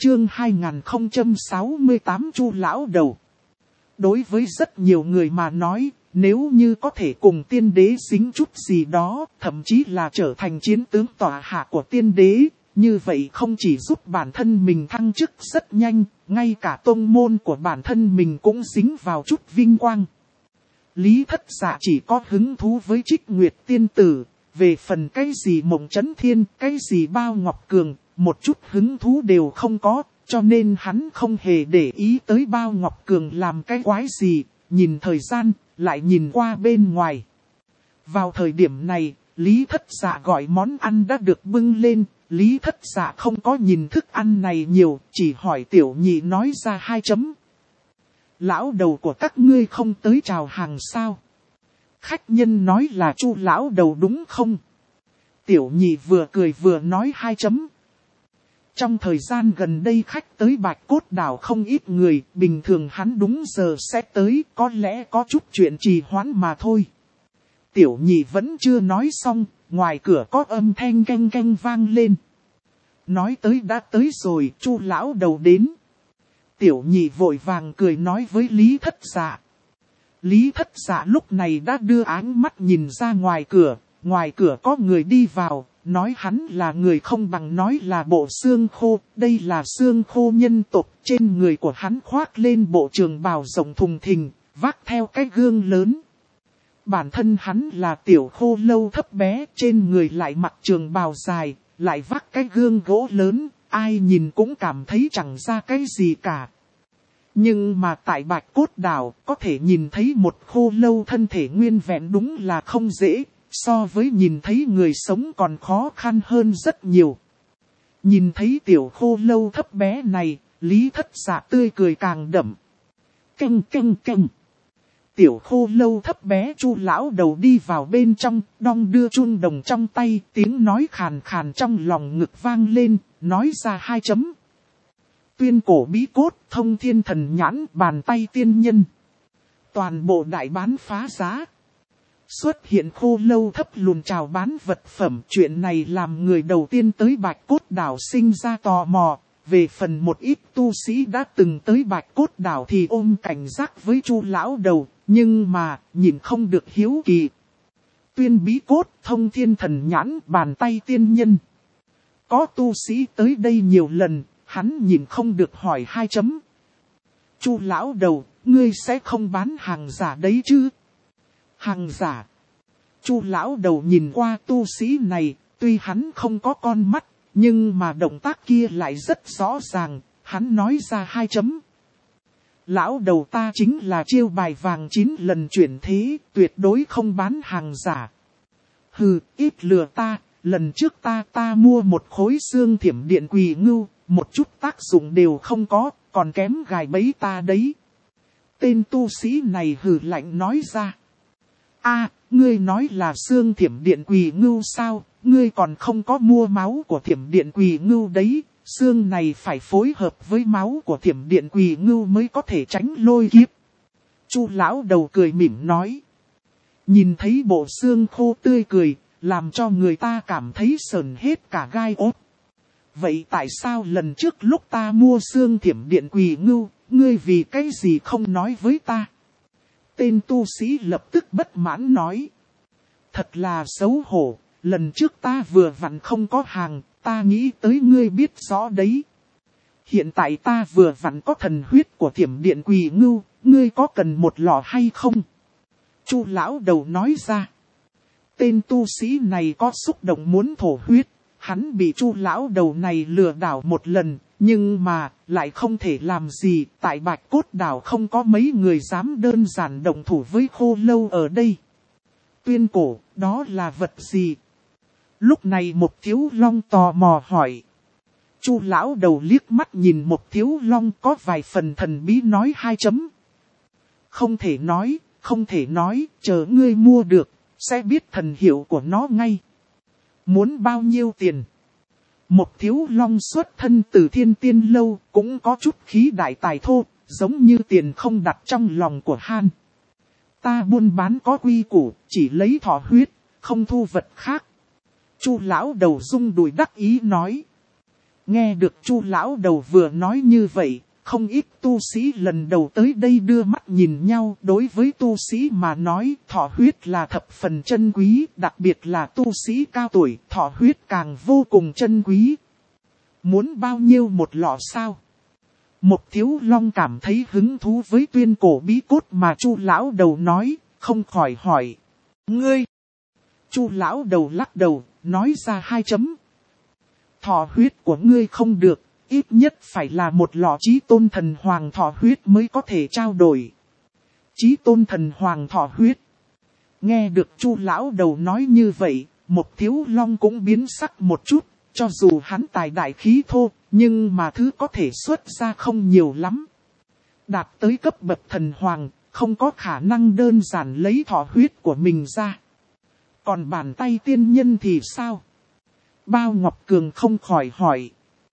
Chương 2068 Chu lão đầu. Đối với rất nhiều người mà nói, nếu như có thể cùng tiên đế dính chút gì đó, thậm chí là trở thành chiến tướng tọa hạ của tiên đế, như vậy không chỉ giúp bản thân mình thăng chức rất nhanh, ngay cả tông môn của bản thân mình cũng dính vào chút vinh quang. Lý Thất Dạ chỉ có hứng thú với Trích Nguyệt tiên tử, về phần cái gì Mộng Chấn Thiên, cái gì Bao Ngọc Cường, một chút hứng thú đều không có, cho nên hắn không hề để ý tới Bao Ngọc Cường làm cái quái gì, nhìn thời gian, lại nhìn qua bên ngoài. Vào thời điểm này, Lý Thất Dạ gọi món ăn đã được bưng lên, Lý Thất Dạ không có nhìn thức ăn này nhiều, chỉ hỏi Tiểu Nhị nói ra 2 chấm. Lão đầu của các ngươi không tới chào hàng sao? Khách nhân nói là Chu lão đầu đúng không? Tiểu Nhị vừa cười vừa nói 2 chấm. Trong thời gian gần đây khách tới Bạch Cốt Đảo không ít người, bình thường hắn đúng giờ sẽ tới, có lẽ có chút chuyện trì hoãn mà thôi. Tiểu Nhị vẫn chưa nói xong, ngoài cửa có âm thanh canh canh vang lên. Nói tới đã tới rồi, Chu lão đầu đến. Tiểu Nhị vội vàng cười nói với Lý Thất Dạ. Lý Thất Dạ lúc này đã đưa áng mắt nhìn ra ngoài cửa có người đi vào, nói hắn là người không bằng nói là bộ xương khô, đây là xương khô nhân tộc, trên người của hắn khoác lên bộ trường bào rộng thùng thình, vác theo cái gương lớn. Bản thân hắn là tiểu khô lâu thấp bé, trên người lại mặc trường bào dài, lại vác cái gương gỗ lớn, ai nhìn cũng cảm thấy chẳng ra cái gì cả. Nhưng mà tại Bạch Cốt Đảo, có thể nhìn thấy một khô lâu thân thể nguyên vẹn đúng là không dễ, so với nhìn thấy người sống còn khó khăn hơn rất nhiều. Nhìn thấy tiểu khô lâu thấp bé này, Lý Thất Dạ tươi cười càng đậm. Canh canh canh. Tiểu khô lâu thấp bé Chu lão đầu đi vào bên trong, đong đưa chun đồng trong tay, tiếng nói khàn khàn trong lòng ngực vang lên, nói ra 2 chấm. Tuyên cổ bí cốt, thông thiên thần nhãn, bàn tay tiên nhân. Toàn bộ đại bán phá giá. Xuất hiện khô lâu thấp lùn chào bán vật phẩm. Chuyện này làm người đầu tiên tới Bạch Cốt Đảo sinh ra tò mò. Về phần một ít tu sĩ đã từng tới Bạch Cốt Đảo thì ôm cảnh giác với Chu lão đầu. Nhưng mà, nhìn không được hiếu kỳ. Tuyên bí cốt, thông thiên thần nhãn, bàn tay tiên nhân. Có tu sĩ tới đây nhiều lần, hắn nhìn không được hỏi 2 chấm. Chu lão đầu, ngươi sẽ không bán hàng giả đấy chứ? Hàng giả. Chu lão đầu nhìn qua tu sĩ này, tuy hắn không có con mắt, nhưng mà động tác kia lại rất rõ ràng, hắn nói ra 2 chấm. Lão đầu ta chính là chiêu bài vàng 9 lần chuyển thế, tuyệt đối không bán hàng giả. Hừ, ít lừa ta, lần trước ta mua một khối xương thiểm điện quỳ ngưu, một chút tác dụng đều không có, còn kém gài bẫy ta đấy. Tên tu sĩ này hừ lạnh nói ra. Ngươi nói là xương thiểm điện quỳ ngưu sao, ngươi còn không có mua máu của thiểm điện quỳ ngưu đấy, xương này phải phối hợp với máu của thiểm điện quỳ ngưu mới có thể tránh lôi kiếp. Chu lão đầu cười mỉm nói. Nhìn thấy bộ xương khô tươi cười, làm cho người ta cảm thấy sờn hết cả gai ốt. Vậy tại sao lần trước lúc ta mua xương thiểm điện quỳ ngưu, ngươi vì cái gì không nói với ta? Tên tu sĩ lập tức bất mãn nói. Thật là xấu hổ, lần trước ta vừa vặn không có hàng, ta nghĩ tới ngươi biết rõ đấy. Hiện tại ta vừa vặn có thần huyết của thiểm điện quỳ ngưu, ngươi có cần một lọ hay không? Chu lão đầu nói ra. Tên tu sĩ này có xúc động muốn thổ huyết, hắn bị Chu lão đầu này lừa đảo một lần, nhưng mà lại không thể làm gì, tại Bạch Cốt Đảo không có mấy người dám đơn giản động thủ với khô lâu ở đây. Tuyên cổ, đó là vật gì? Lúc này một thiếu long tò mò hỏi. Chu lão đầu liếc mắt nhìn một thiếu long có vài phần thần bí nói 2 chấm. Không thể nói, chờ ngươi mua được, sẽ biết thần hiệu của nó ngay. Muốn bao nhiêu tiền? Một thiếu long xuất thân từ Thiên Tiên Lâu, cũng có chút khí đại tài thô, giống như tiền không đặt trong lòng của Han. Ta buôn bán có quy củ, chỉ lấy thọ huyết, không thu vật khác. Chu lão đầu rung đùi đắc ý nói. Nghe được Chu lão đầu vừa nói như vậy, không ít tu sĩ lần đầu tới đây đưa mắt nhìn nhau. Đối với tu sĩ mà nói, thọ huyết là thập phần chân quý, đặc biệt là tu sĩ cao tuổi, thọ huyết càng vô cùng chân quý. Muốn bao nhiêu một lọ sao? Một Thiếu Long cảm thấy hứng thú với tuyên cổ bí cốt mà Chu lão đầu nói, không khỏi hỏi. Ngươi! Chu lão đầu lắc đầu, nói ra 2 chấm. Thọ huyết của ngươi không được, ít nhất phải là một lọ chí tôn thần hoàng thọ huyết mới có thể trao đổi. Chí tôn thần hoàng thọ huyết. Nghe được Chu lão đầu nói như vậy, một Thiếu Long cũng biến sắc một chút, cho dù hắn tài đại khí thô, nhưng mà thứ có thể xuất ra không nhiều lắm. Đạt tới cấp bậc thần hoàng, không có khả năng đơn giản lấy thọ huyết của mình ra. Còn bàn tay tiên nhân thì sao? Bao Ngọc Cường không khỏi hỏi.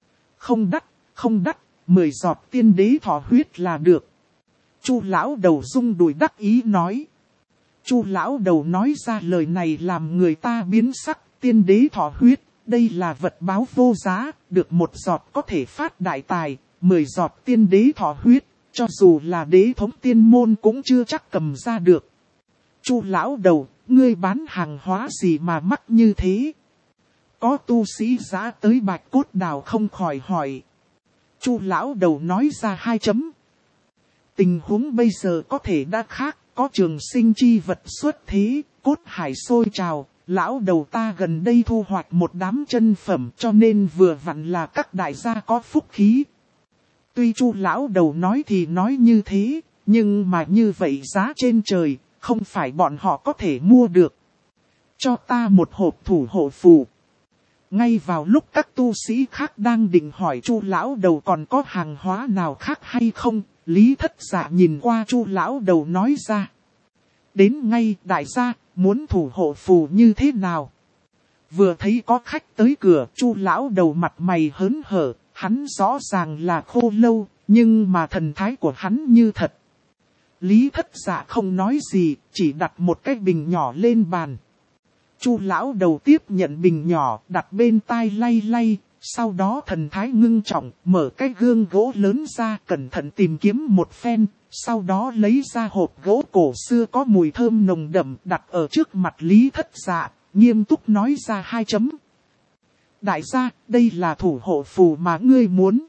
Không đắt, 10 giọt tiên đế thọ huyết là được. Chu lão đầu rung đùi đắc ý nói. Chu lão đầu nói ra lời này làm người ta biến sắc. Tiên đế thọ huyết, đây là vật báo vô giá, được 1 giọt có thể phát đại tài, 10 giọt tiên đế thọ huyết, cho dù là đế thống tiên môn cũng chưa chắc cầm ra được. Chu lão đầu, ngươi bán hàng hóa gì mà mắc như thế? Có tu sĩ giá tới Bạch Cốt Đảo không khỏi hỏi. Chu lão đầu nói ra 2 chấm. Tình huống bây giờ có thể đã khác, có trường sinh chi vật xuất thế, cốt hải sôi trào. Lão đầu ta gần đây thu hoạch một đám chân phẩm cho nên vừa vặn là các đại gia có phúc khí. Tuy Chu lão đầu nói thì nói như thế, nhưng mà như vậy giá trên trời, không phải bọn họ có thể mua được. Cho ta một hộp thủ hộ phù. Ngay vào lúc các tu sĩ khác đang định hỏi Chu lão đầu còn có hàng hóa nào khác hay không, Lý Thất Dạ nhìn qua Chu lão đầu nói ra. Đến ngay đại gia, muốn thủ hộ phù như thế nào? Vừa thấy có khách tới cửa, Chu lão đầu mặt mày hớn hở, hắn rõ ràng là khô lâu, nhưng mà thần thái của hắn như thật. Lý Thất Dạ không nói gì, chỉ đặt một cái bình nhỏ lên bàn. Chu lão đầu tiếp nhận bình nhỏ, đặt bên tai lay lay, sau đó thần thái ngưng trọng, mở cái gương gỗ lớn ra, cẩn thận tìm kiếm một phen, sau đó lấy ra hộp gỗ cổ xưa có mùi thơm nồng đậm, đặt ở trước mặt Lý Thất Dạ, nghiêm túc nói ra 2 chấm. Đại gia, đây là thủ hộ phù mà ngươi muốn.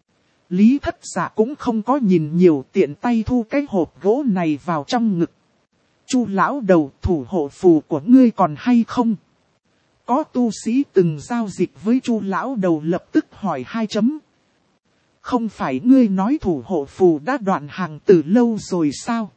Lý Thất Dạ cũng không có nhìn nhiều, tiện tay thu cái hộp gỗ này vào trong ngực. Chu lão đầu, thủ hộ phù của ngươi còn hay không? Có tu sĩ từng giao dịch với Chu lão đầu lập tức hỏi 2 chấm. Không phải ngươi nói thủ hộ phù đã đoạn hàng từ lâu rồi sao?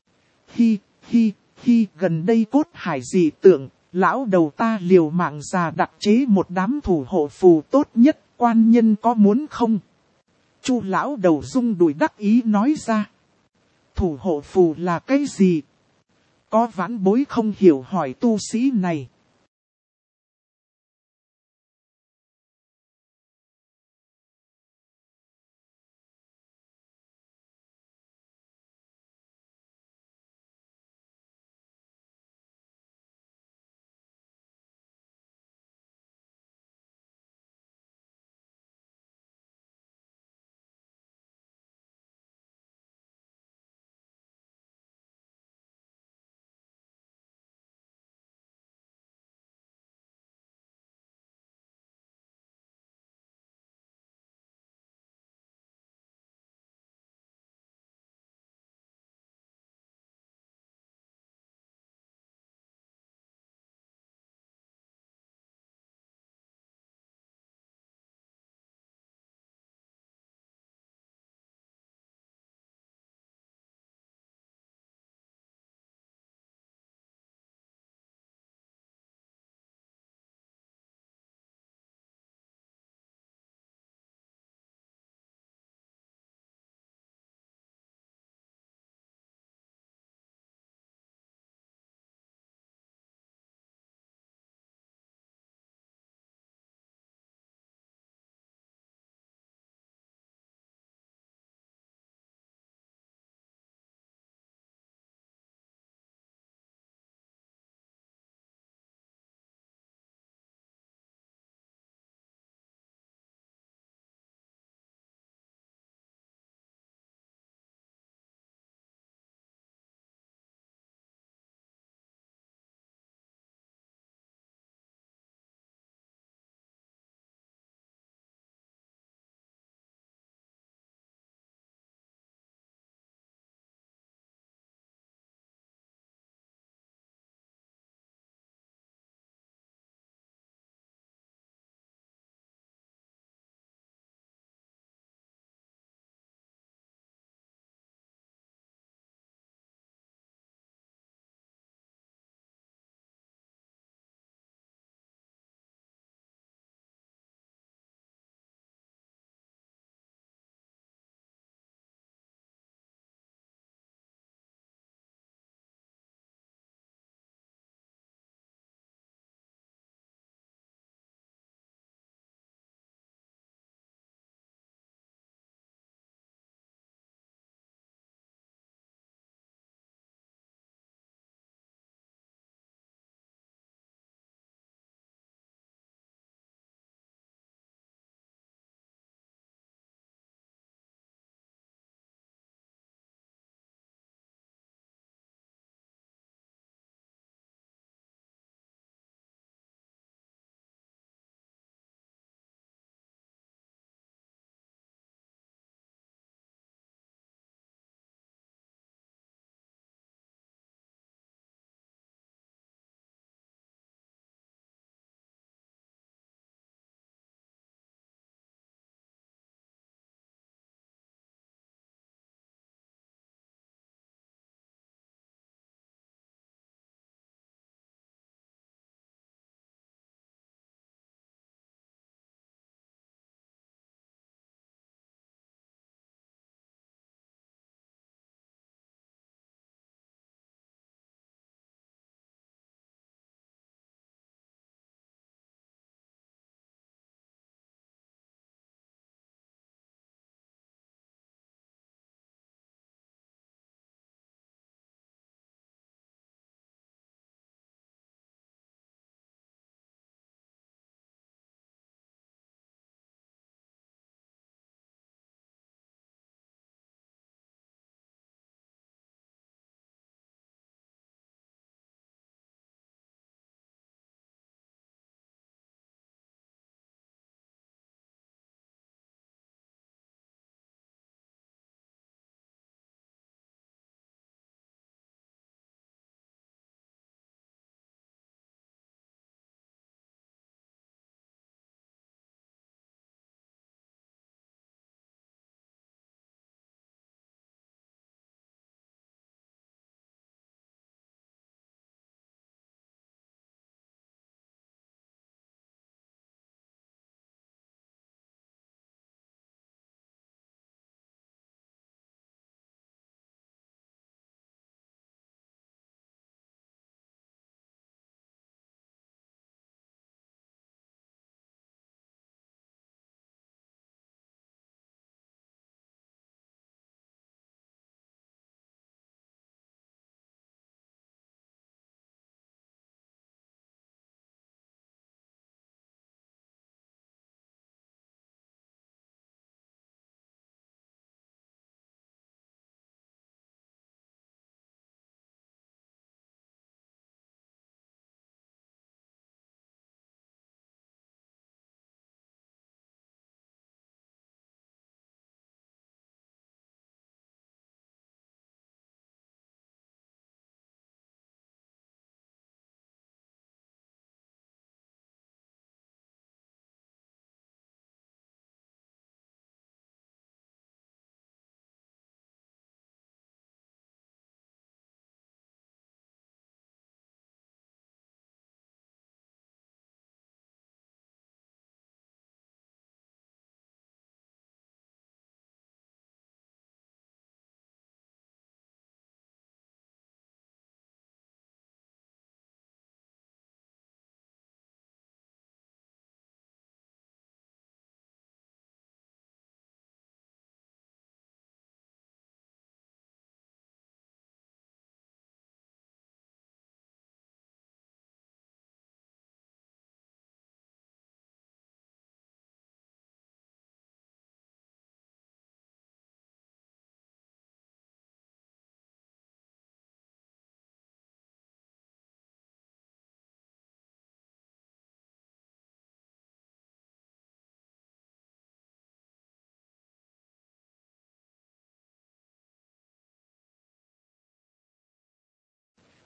Gần đây cốt hải dị tượng, lão đầu ta liều mạng già đặc chế một đám thủ hộ phù tốt nhất, quan nhân có muốn không? Chu lão đầu rung đùi đắc ý nói ra. Thủ hộ phù là cái gì? Có vãn bối không hiểu hỏi tu sĩ này.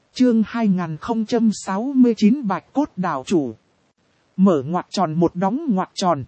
Chương 2069 Bạch Cốt Đảo Chủ. Mở ngoặc tròn một đóng ngoặc tròn.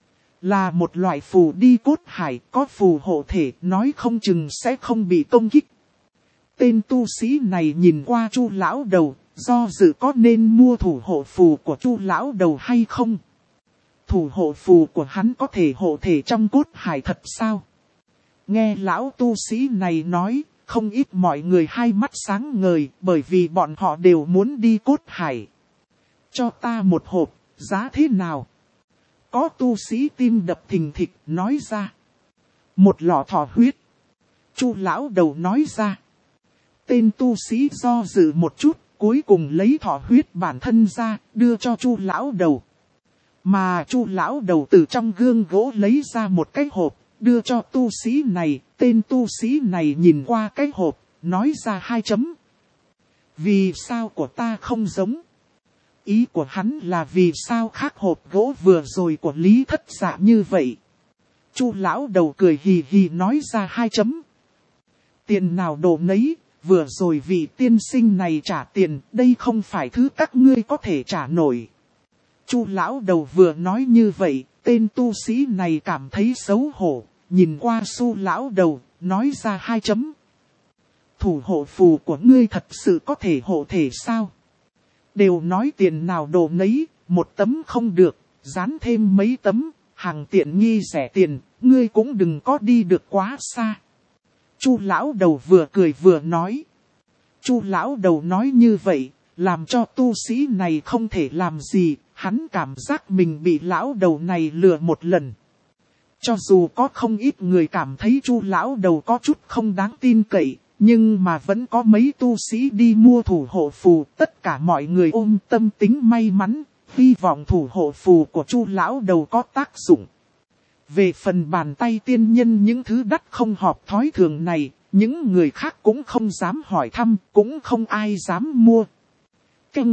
Là một loại phù đi cốt hải, có phù hộ thể, nói không chừng sẽ không bị công kích. Tên tu sĩ này nhìn qua Chu lão đầu, do dự có nên mua thủ hộ phù của Chu lão đầu hay không. Thủ hộ phù của hắn có thể hộ thể trong cốt hải thật sao? Nghe lão tu sĩ này nói, không ít mọi người hai mắt sáng ngời, bởi vì bọn họ đều muốn đi cốt hải. Cho ta một hộp, giá thế nào? Có tu sĩ tim đập thình thịch nói ra. Một lọ thỏ huyết. Chu lão đầu nói ra. Tên tu sĩ do dự một chút, cuối cùng lấy thỏ huyết bản thân ra, đưa cho Chu lão đầu. Mà Chu lão đầu từ trong gương gỗ lấy ra một cái hộp, đưa cho tu sĩ này. Tên tu sĩ này nhìn qua cái hộp, nói ra 2 chấm. Vì sao của ta không giống? Ý của hắn là vì sao khác hộp gỗ vừa rồi của Lý Thất Dạ như vậy. Chu lão đầu cười hì hì nói ra 2 chấm. Tiền nào đồ nấy, vừa rồi vị tiên sinh này trả tiền, đây không phải thứ các ngươi có thể trả nổi. Chu lão đầu vừa nói như vậy, tên tu sĩ này cảm thấy xấu hổ, nhìn qua Su lão đầu, nói ra 2 chấm. Thủ hộ phù của ngươi thật sự có thể hộ thể sao? Đều nói tiền nào đồ nấy, 1 tấm không được, dán thêm mấy tấm, hàng tiện nghi rẻ tiền, ngươi cũng đừng có đi được quá xa. Chu lão đầu vừa cười vừa nói. Chu lão đầu nói như vậy, làm cho tu sĩ này không thể làm gì, hắn cảm giác mình bị lão đầu này lừa một lần. Cho dù có không ít người cảm thấy Chu lão đầu có chút không đáng tin cậy, nhưng mà vẫn có mấy tu sĩ đi mua thủ hộ phù, tất cả mọi người ôm tâm tính may mắn, hy vọng thủ hộ phù của Chu lão đầu có tác dụng. Về phần bàn tay tiên nhân những thứ đắt không hợp thói thường này, những người khác cũng không dám hỏi thăm, cũng không ai dám mua. Canh.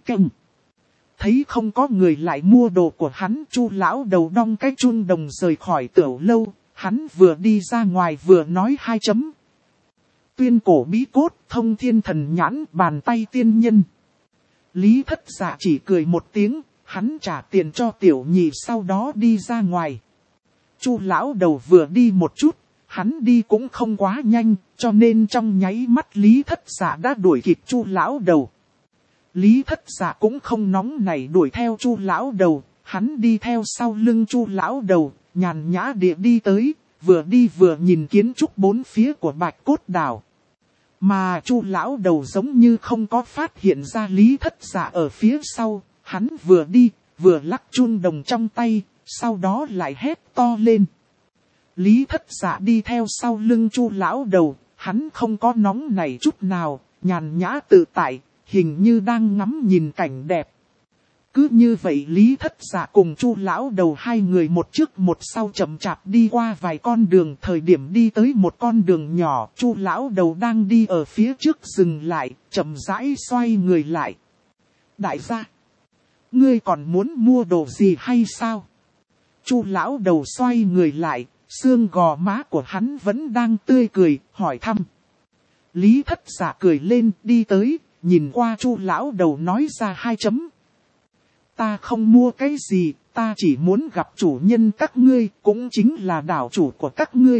Thấy không có người lại mua đồ của hắn, Chu lão đầu đong cái chun đồng rời khỏi tiểu lâu, hắn vừa đi ra ngoài vừa nói 2 chấm. Tuyên cổ bí cốt, thông thiên thần nhãn, bàn tay tiên nhân. Lý Thất Dạ chỉ cười một tiếng, hắn trả tiền cho tiểu nhị sau đó đi ra ngoài. Chu lão đầu vừa đi một chút, hắn đi cũng không quá nhanh, cho nên trong nháy mắt Lý Thất Dạ đã đuổi kịp Chu lão đầu. Lý Thất Dạ cũng không nóng nảy đuổi theo Chu lão đầu, hắn đi theo sau lưng Chu lão đầu, nhàn nhã địa đi tới, vừa đi vừa nhìn kiến trúc bốn phía của Bạch Cốt Đảo. Mà Chu lão đầu giống như không có phát hiện ra Lý Thất Dạ ở phía sau, hắn vừa đi, vừa lắc chun đồng trong tay, sau đó lại hét to lên. Lý Thất Dạ đi theo sau lưng Chu lão đầu, hắn không có nóng nảy chút nào, nhàn nhã tự tại, hình như đang ngắm nhìn cảnh đẹp. Cứ như vậy Lý Thất Dạ cùng Chu lão đầu hai người một trước một sau chậm chạp đi qua vài con đường, thời điểm đi tới một con đường nhỏ, Chu lão đầu đang đi ở phía trước dừng lại, chậm rãi xoay người lại. Đại gia, ngươi còn muốn mua đồ gì hay sao? Chu lão đầu xoay người lại, xương gò má của hắn vẫn đang tươi cười, hỏi thăm. Lý Thất Dạ cười lên, đi tới, nhìn qua Chu lão đầu nói ra 2 chấm. Ta không mua cái gì, ta chỉ muốn gặp chủ nhân các ngươi, cũng chính là đảo chủ của các ngươi.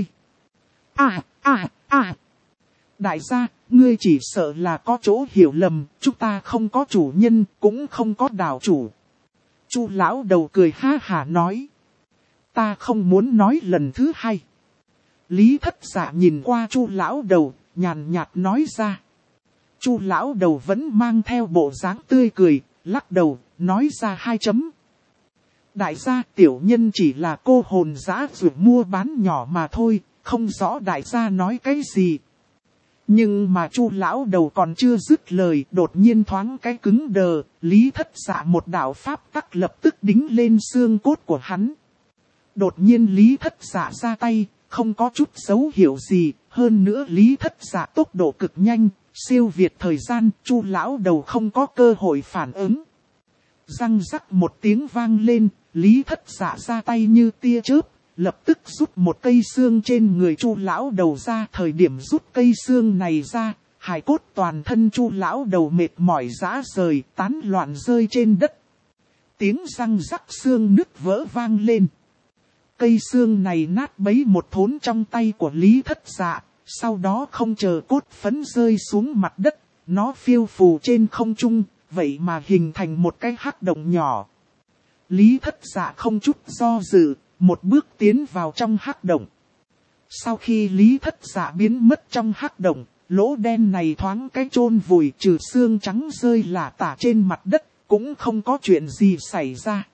Đại gia, ngươi chỉ sợ là có chỗ hiểu lầm, chúng ta không có chủ nhân, cũng không có đảo chủ. Chu lão đầu cười ha hả nói. Ta không muốn nói lần thứ hai. Lý Thất Dạ nhìn qua Chu lão đầu, nhàn nhạt nói ra. Chu lão đầu vẫn mang theo bộ dáng tươi cười, lắc đầu, nói ra 2 chấm. Đại gia, tiểu nhân chỉ là cô hồn dã dụ mua bán nhỏ mà thôi, không rõ đại gia nói cái gì. Nhưng mà Chu lão đầu còn chưa dứt lời, đột nhiên thoáng cái cứng đờ, Lý Thất Dạ một đạo pháp tắc lập tức đính lên xương cốt của hắn. Đột nhiên Lý Thất Dạ ra tay, không có chút dấu hiệu gì, hơn nữa Lý Thất Dạ tốc độ cực nhanh, siêu việt thời gian, Chu lão đầu không có cơ hội phản ứng. Răng rắc một tiếng vang lên, Lý Thất Dạ ra tay như tia chớp, lập tức rút một cây xương trên người Chu lão đầu ra. Thời điểm rút cây xương này ra, hài cốt toàn thân Chu lão đầu mệt mỏi rã rời, tán loạn rơi trên đất. Tiếng răng rắc xương nứt vỡ vang lên. Cây xương này nát bấy một thốn trong tay của Lý Thất Dạ, sau đó không chờ cốt phấn rơi xuống mặt đất, nó phiêu phù trên không trung, vậy mà hình thành một cái hắc động nhỏ. Lý Thất Dạ không chút do dự, một bước tiến vào trong hắc động. Sau khi Lý Thất Dạ biến mất trong hắc động, lỗ đen này thoáng cái chôn vùi, trừ xương trắng rơi lả tả trên mặt đất, cũng không có chuyện gì xảy ra.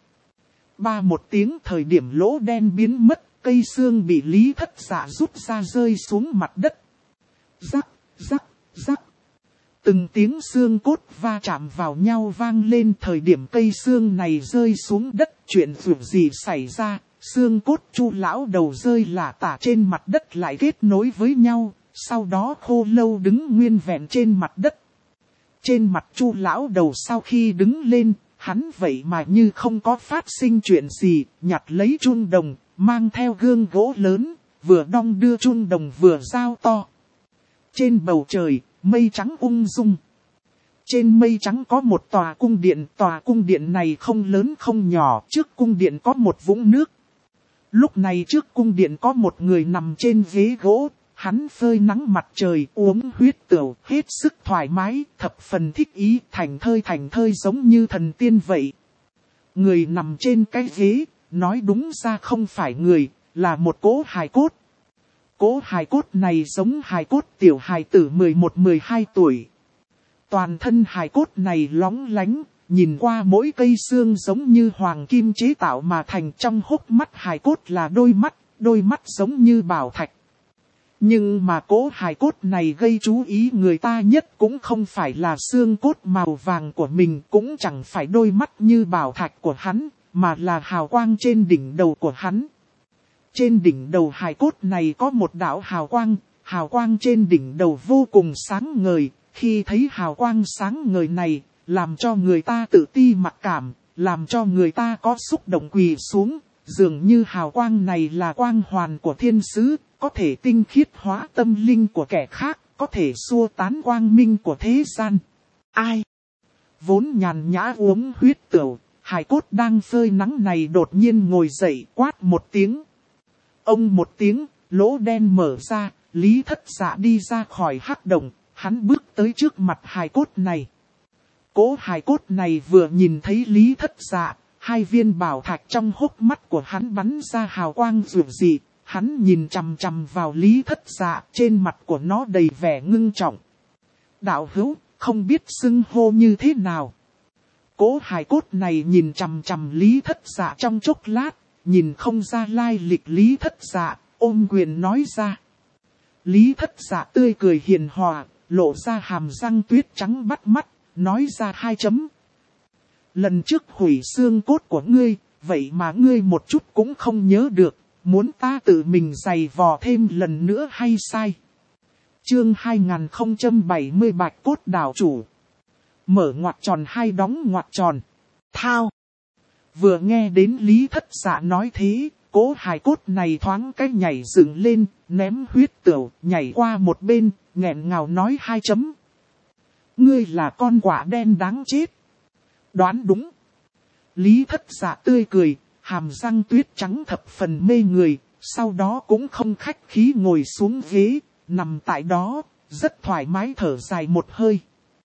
Một tiếng thời điểm lỗ đen biến mất, cây xương bị Lý Thất Dạ rút ra rơi xuống mặt đất. Rắc, rắc, rắc. Từng tiếng xương cốt va chạm vào nhau vang lên. Thời điểm cây xương này rơi xuống đất, chuyện gì xảy ra, xương cốt Chu lão đầu rơi lả tả trên mặt đất lại kết nối với nhau, sau đó khô lâu đứng nguyên vẹn trên mặt đất. Trên mặt Chu lão đầu sau khi đứng lên, hắn vậy mà như không có phát sinh chuyện gì, nhặt lấy chun đồng, mang theo gương gỗ lớn, vừa đong đưa chun đồng vừa giao to. Trên bầu trời, mây trắng ung dung. Trên mây trắng có một tòa cung điện này không lớn không nhỏ, trước cung điện có một vũng nước. Lúc này trước cung điện có một người nằm trên ghế gỗ, hắn phơi nắng mặt trời uống huyết tửu, hết sức thoải mái, thập phần thích ý, thành thơi giống như thần tiên vậy. Người nằm trên cái ghế, nói đúng ra không phải người, là một cỗ hài cốt. Cỗ hài cốt này giống hài cốt tiểu hài tử 11-12 tuổi. Toàn thân hài cốt này lóng lánh, nhìn qua mỗi cây xương giống như hoàng kim chế tạo mà thành. Trong hốc mắt hài cốt là đôi mắt giống như bảo thạch. Nhưng mà cỗ hài cốt này gây chú ý người ta nhất cũng không phải là xương cốt màu vàng của mình, cũng chẳng phải đôi mắt như bảo thạch của hắn, mà là hào quang trên đỉnh đầu của hắn. Trên đỉnh đầu hài cốt này có một đạo hào quang trên đỉnh đầu vô cùng sáng ngời, khi thấy hào quang sáng ngời này, làm cho người ta tự ti mặc cảm, làm cho người ta có xúc động quỳ xuống, dường như hào quang này là quang hoàn của thiên sứ, có thể tinh khiết hóa tâm linh của kẻ khác, có thể xua tán quang minh của thế gian. Ai? Vốn nhàn nhã uống huyết tửu, hài cốt đang phơi nắng này đột nhiên ngồi dậy quát một tiếng. Ông một tiếng, lỗ đen mở ra, Lý Thất Dạ đi ra khỏi hắc động, hắn bước tới trước mặt hài cốt này. Cỗ hài cốt này vừa nhìn thấy Lý Thất Dạ, hai viên bảo thạch trong hốc mắt của hắn bắn ra hào quang rực rỡ. Hắn nhìn chằm chằm vào Lý Thất Dạ, trên mặt của nó đầy vẻ ngưng trọng. Đạo hữu, không biết xưng hô như thế nào. Cỗ hài cốt này nhìn chằm chằm Lý Thất Dạ trong chốc lát, nhìn không ra lai lịch Lý Thất Dạ, ôm quyền nói ra. Lý Thất Dạ tươi cười hiền hòa, lộ ra hàm răng tuyết trắng bắt mắt, nói ra 2 chấm. Lần trước hủy xương cốt của ngươi, vậy mà ngươi một chút cũng không nhớ được. Muốn ta tự mình giày vò thêm lần nữa hay sai? Chương 2070 Bạch Cốt Đảo Chủ. Mở ngoặc tròn hay đóng ngoặc tròn. Thao. Vừa nghe đến Lý Thất Dạ nói thế, cỗ hài cốt này thoáng cái nhảy dựng lên, ném huyết tửu, nhảy qua một bên, nghẹn ngào nói 2 chấm. Ngươi là con quạ đen đáng chết. Đoán đúng. Lý Thất Dạ tươi cười. Hàm răng tuyết trắng thập phần mê người, sau đó cũng không khách khí ngồi xuống ghế, nằm tại đó, rất thoải mái thở dài một hơi.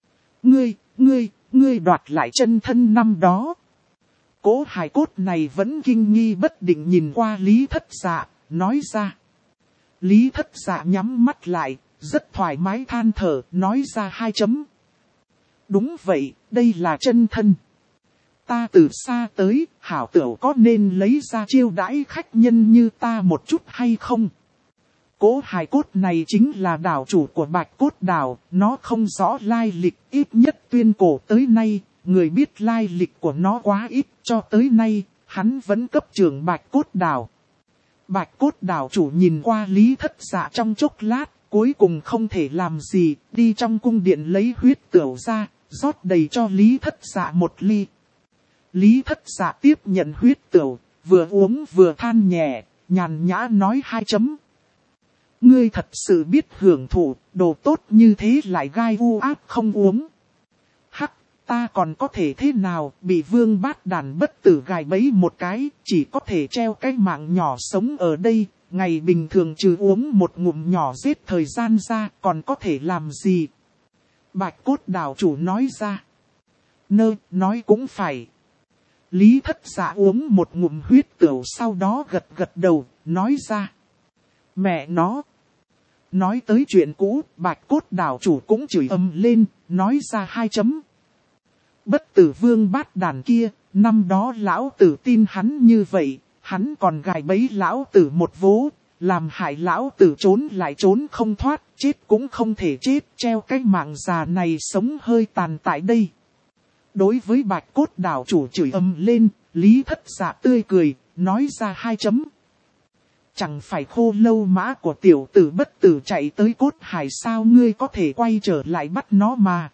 Ngươi đoạt lại chân thân năm đó. Cỗ hài cốt này vẫn kinh nghi bất định nhìn qua Lý Thất Dạ, nói ra. Lý Thất Dạ nhắm mắt lại, rất thoải mái than thở, nói ra 2 chấm. Đúng vậy, đây là chân thân. Ta từ xa tới, hảo tửu có nên lấy ra chiêu đãi khách nhân như ta một chút hay không? Cỗ hài cốt này chính là đảo chủ của Bạch Cốt Đảo, nó không rõ lai lịch, ít nhất tuyên cổ tới nay, người biết lai lịch của nó quá ít, cho tới nay, hắn vẫn cấp trưởng Bạch Cốt Đảo. Bạch Cốt Đảo chủ nhìn qua Lý Thất Dạ trong chốc lát, cuối cùng không thể làm gì, đi trong cung điện lấy huyết tửu ra, rót đầy cho Lý Thất Dạ một ly. Lý Thất Dạ tiếp nhận huyết tửu, vừa uống vừa than nhẹ, nhàn nhã nói 2 chấm. Ngươi thật sự biết hưởng thụ, đồ tốt như thế lại gai u áp không uống. Hắc, ta còn có thể thế nào, bị Vương Bát Đàn bất tử gài bẫy một cái, chỉ có thể treo cái mạng nhỏ sống ở đây. Ngày bình thường trừ uống một ngụm nhỏ giết thời gian ra, còn có thể làm gì? Bạch Cốt Đảo chủ nói ra. Nói cũng phải. Lý Thất Dạ uống một ngụm huyết tửu, sau đó gật gật đầu, nói ra. Mẹ nó. Nói tới chuyện cũ, Bạch Cốt Đảo chủ cũng chửi ầm lên, nói ra 2 chấm. Bất tử Vương Bát Đàn kia, năm đó lão tử tin hắn như vậy, hắn còn gài bẫy lão tử một vố, làm hại lão tử trốn lại trốn không thoát, chết cũng không thể chết, treo cái mạng già này sống hơi tàn tại đây. Đối với Bạch Cốt Đảo chủ chửi ầm lên, Lý Thất Dạ tươi cười, nói ra 2 chấm. Chẳng phải Khô Lâu Mã của tiểu tử bất tử chạy tới Cốt Hải sao, ngươi có thể quay trở lại bắt nó mà.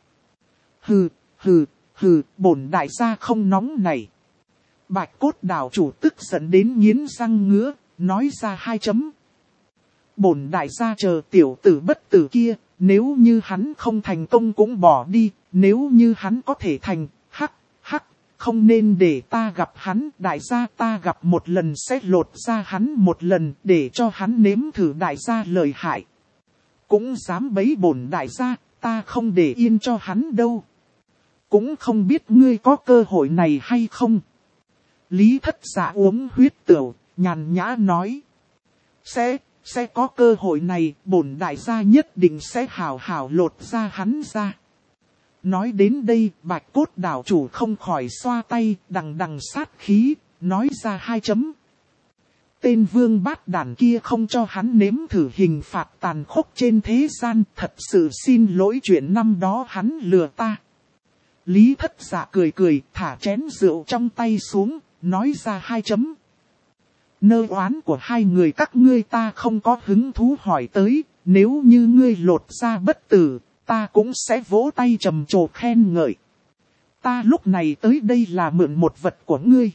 Hừ, bổn đại gia không nóng này. Bạch Cốt Đảo chủ tức giận đến nghiến răng ngứa, nói ra 2 chấm. Bổn đại gia chờ tiểu tử bất tử kia, nếu như hắn không thành công cũng bỏ đi, nếu như hắn có thể thành, không nên để ta gặp hắn, đại gia ta gặp một lần sẽ lột ra hắn một lần, để cho hắn nếm thử đại gia lợi hại. Cũng dám bấy bổn đại gia, ta không để yên cho hắn đâu. Cũng không biết ngươi có cơ hội này hay không. Lý Thất Dạ uống huyết tửu, nhàn nhã nói. Sẽ có cơ hội này, bổn đại gia nhất định sẽ hảo hảo lột ra hắn ra. Nói đến đây, Bạch Cốt Đảo chủ không khỏi xoa tay, đằng sát khí, nói ra 2 chấm. Tên Vương Bát Đàn kia không cho hắn nếm thử hình phạt tàn khốc trên thế gian, thật sự xin lỗi chuyện năm đó hắn lừa ta. Lý Thất Dạ cười, thả chén rượu trong tay xuống, nói ra 2 chấm. Nơ oán của hai người các ngươi ta không có hứng thú hỏi tới, nếu như ngươi lột ra bất tử, ta cũng sẽ vỗ tay trầm trồ khen ngợi. Ta lúc này tới đây là mượn một vật của ngươi.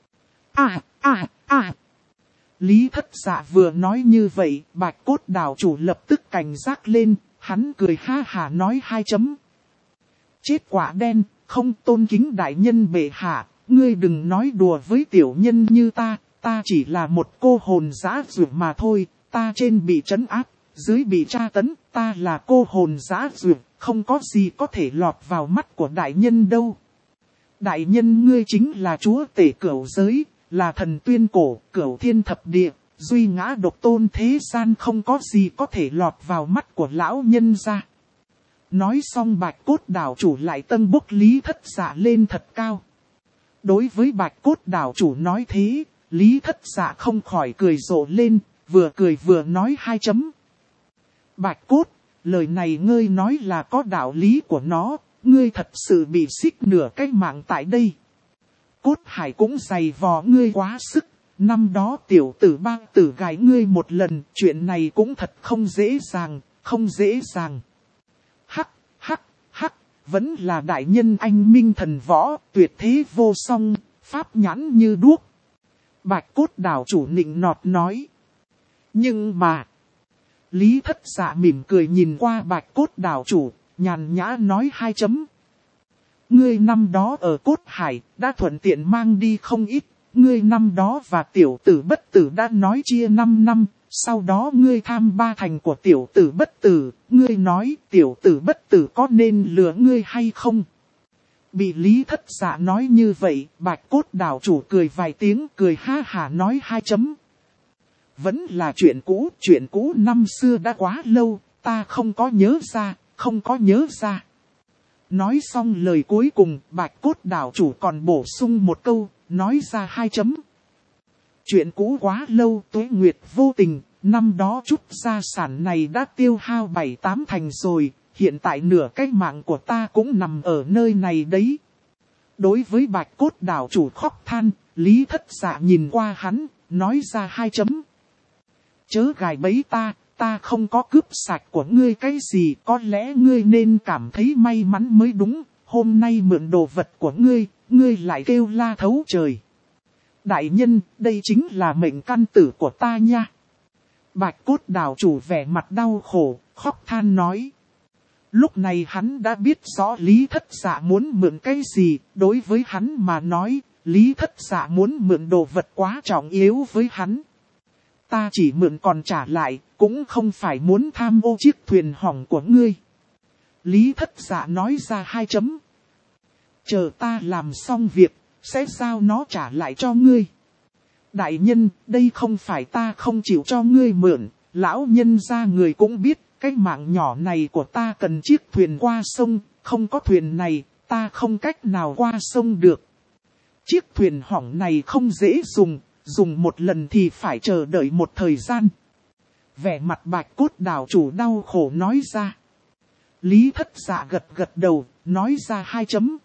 Lý Thất Dạ vừa nói như vậy, Bạch Cốt Đảo chủ lập tức cảnh giác lên, hắn cười ha hả nói 2 chấm. Chết quả đen, không tôn kính đại nhân bệ hạ, ngươi đừng nói đùa với tiểu nhân như ta chỉ là một cô hồn dã dược mà thôi, ta trên bị trấn áp, dưới bị tra tấn, ta là cô hồn dã dược, không có gì có thể lọt vào mắt của đại nhân đâu. Đại nhân ngươi chính là chúa tể cửu giới, là thần tuyên cổ, cửu thiên thập địa, duy ngã độc tôn thế gian, không có gì có thể lọt vào mắt của lão nhân ra. Nói xong Bạch Cốt Đảo chủ lại tân bốc Lý Thất Dạ lên thật cao. Đối với Bạch Cốt Đảo chủ nói thế, Lý Thất Dạ không khỏi cười rộ lên, vừa cười vừa nói 2 chấm. Bạch Cốt, lời này ngươi nói là có đạo lý của nó, ngươi thật sự bị xích nửa cái mạng tại đây. Cốt Hải cũng dày vò ngươi quá sức, năm đó tiểu tử ba tử gái ngươi một lần, chuyện này cũng thật không dễ dàng. Vẫn là đại nhân anh minh thần võ, tuyệt thế vô song, pháp nhãn như đuốc. Bạch Cốt Đảo chủ nịnh nọt nói. Nhưng mà, Lý Thất Dạ mỉm cười nhìn qua Bạch Cốt Đảo chủ, nhàn nhã nói 2 chấm. Ngươi năm đó ở Cốt Hải, đã thuận tiện mang đi không ít, ngươi năm đó và tiểu tử bất tử đã nói chia 5 năm, sau đó ngươi tham 3 thành của tiểu tử bất tử, ngươi nói tiểu tử bất tử có nên lừa ngươi hay không? Bị Lý Thất Dạ nói như vậy, Bạch Cốt Đảo chủ cười vài tiếng, cười ha hả nói 2 chấm. Vẫn là chuyện cũ năm xưa đã quá lâu, ta không có nhớ ra. Nói xong lời cuối cùng, Bạch Cốt Đảo chủ còn bổ sung một câu, nói ra 2 chấm. Chuyện cũ quá lâu, tuế nguyệt vô tình, năm đó chút gia sản này đã tiêu hao 7-8 thành rồi, hiện tại nửa cái mạng của ta cũng nằm ở nơi này đấy. Đối với Bạch Cốt Đảo chủ khóc than, Lý Thất Dạ nhìn qua hắn, nói ra 2 chấm. Chớ gài bẫy ta không có cướp sạch của ngươi cái gì, có lẽ ngươi nên cảm thấy may mắn mới đúng, hôm nay mượn đồ vật của ngươi lại kêu la thấu trời. Đại nhân, đây chính là mệnh căn tử của ta nha. Bạch cốt đảo chủ vẻ mặt đau khổ, khóc than nói. Lúc này hắn đã biết rõ Lý Thất Dạ muốn mượn cái gì, đối với hắn mà nói, Lý Thất Dạ muốn mượn đồ vật quá trọng yếu với hắn. Ta chỉ mượn còn trả lại, cũng không phải muốn tham ô chiếc thuyền hỏng của ngươi. Lý Thất Dạ nói ra 2 chấm. Chờ ta làm xong việc, sẽ giao nó trả lại cho ngươi. Đại nhân, đây không phải ta không chịu cho ngươi mượn, lão nhân gia người cũng biết, cái mạng nhỏ này của ta cần chiếc thuyền qua sông, không có thuyền này, ta không cách nào qua sông được. Chiếc thuyền hỏng này không dễ dùng một lần thì phải chờ đợi một thời gian. Vẻ mặt Bạch cốt đảo chủ đau khổ nói ra. Lý Thất Dạ gật đầu, nói ra 2 chấm.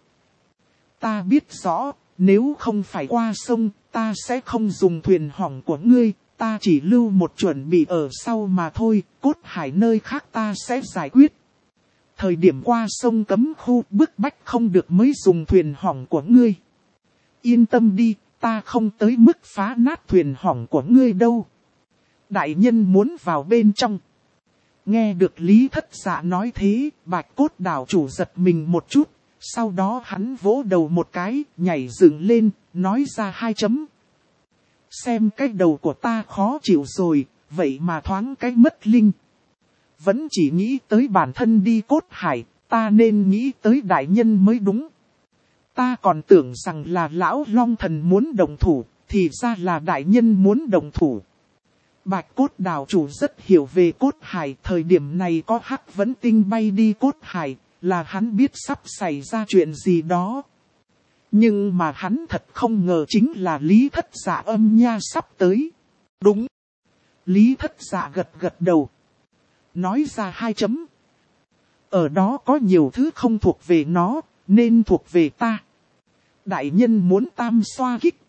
Ta biết rõ, nếu không phải qua sông, ta sẽ không dùng thuyền hỏng của ngươi, ta chỉ lưu một chuẩn bị ở sau mà thôi, cốt hải nơi khác ta sẽ giải quyết. Thời điểm qua sông cấm khu bức bách không được mới dùng thuyền hỏng của ngươi. Yên tâm đi, ta không tới mức phá nát thuyền hỏng của ngươi đâu. Đại nhân muốn vào bên trong. Nghe được Lý Thất Dạ nói thế, Bạch cốt đảo chủ giật mình một chút. Sau đó hắn vỗ đầu một cái, nhảy dựng lên, nói ra 2 chấm. Xem cái đầu của ta khó chịu rồi, vậy mà thoáng cái mất linh. Vẫn chỉ nghĩ tới bản thân đi cốt hải, ta nên nghĩ tới đại nhân mới đúng. Ta còn tưởng rằng là lão long thần muốn động thủ, thì ra là đại nhân muốn động thủ. Bạch cốt đảo chủ rất hiểu về cốt hải, thời điểm này có hắc vấn tinh bay đi cốt hải, là hắn biết sắp xảy ra chuyện gì đó. Nhưng mà hắn thật không ngờ chính là Lý Thất Dạ âm nha sắp tới. Đúng. Lý Thất Dạ gật đầu. Nói ra 2 chấm. Ở đó có nhiều thứ không thuộc về nó, nên thuộc về ta. Đại nhân muốn tam xoa kích.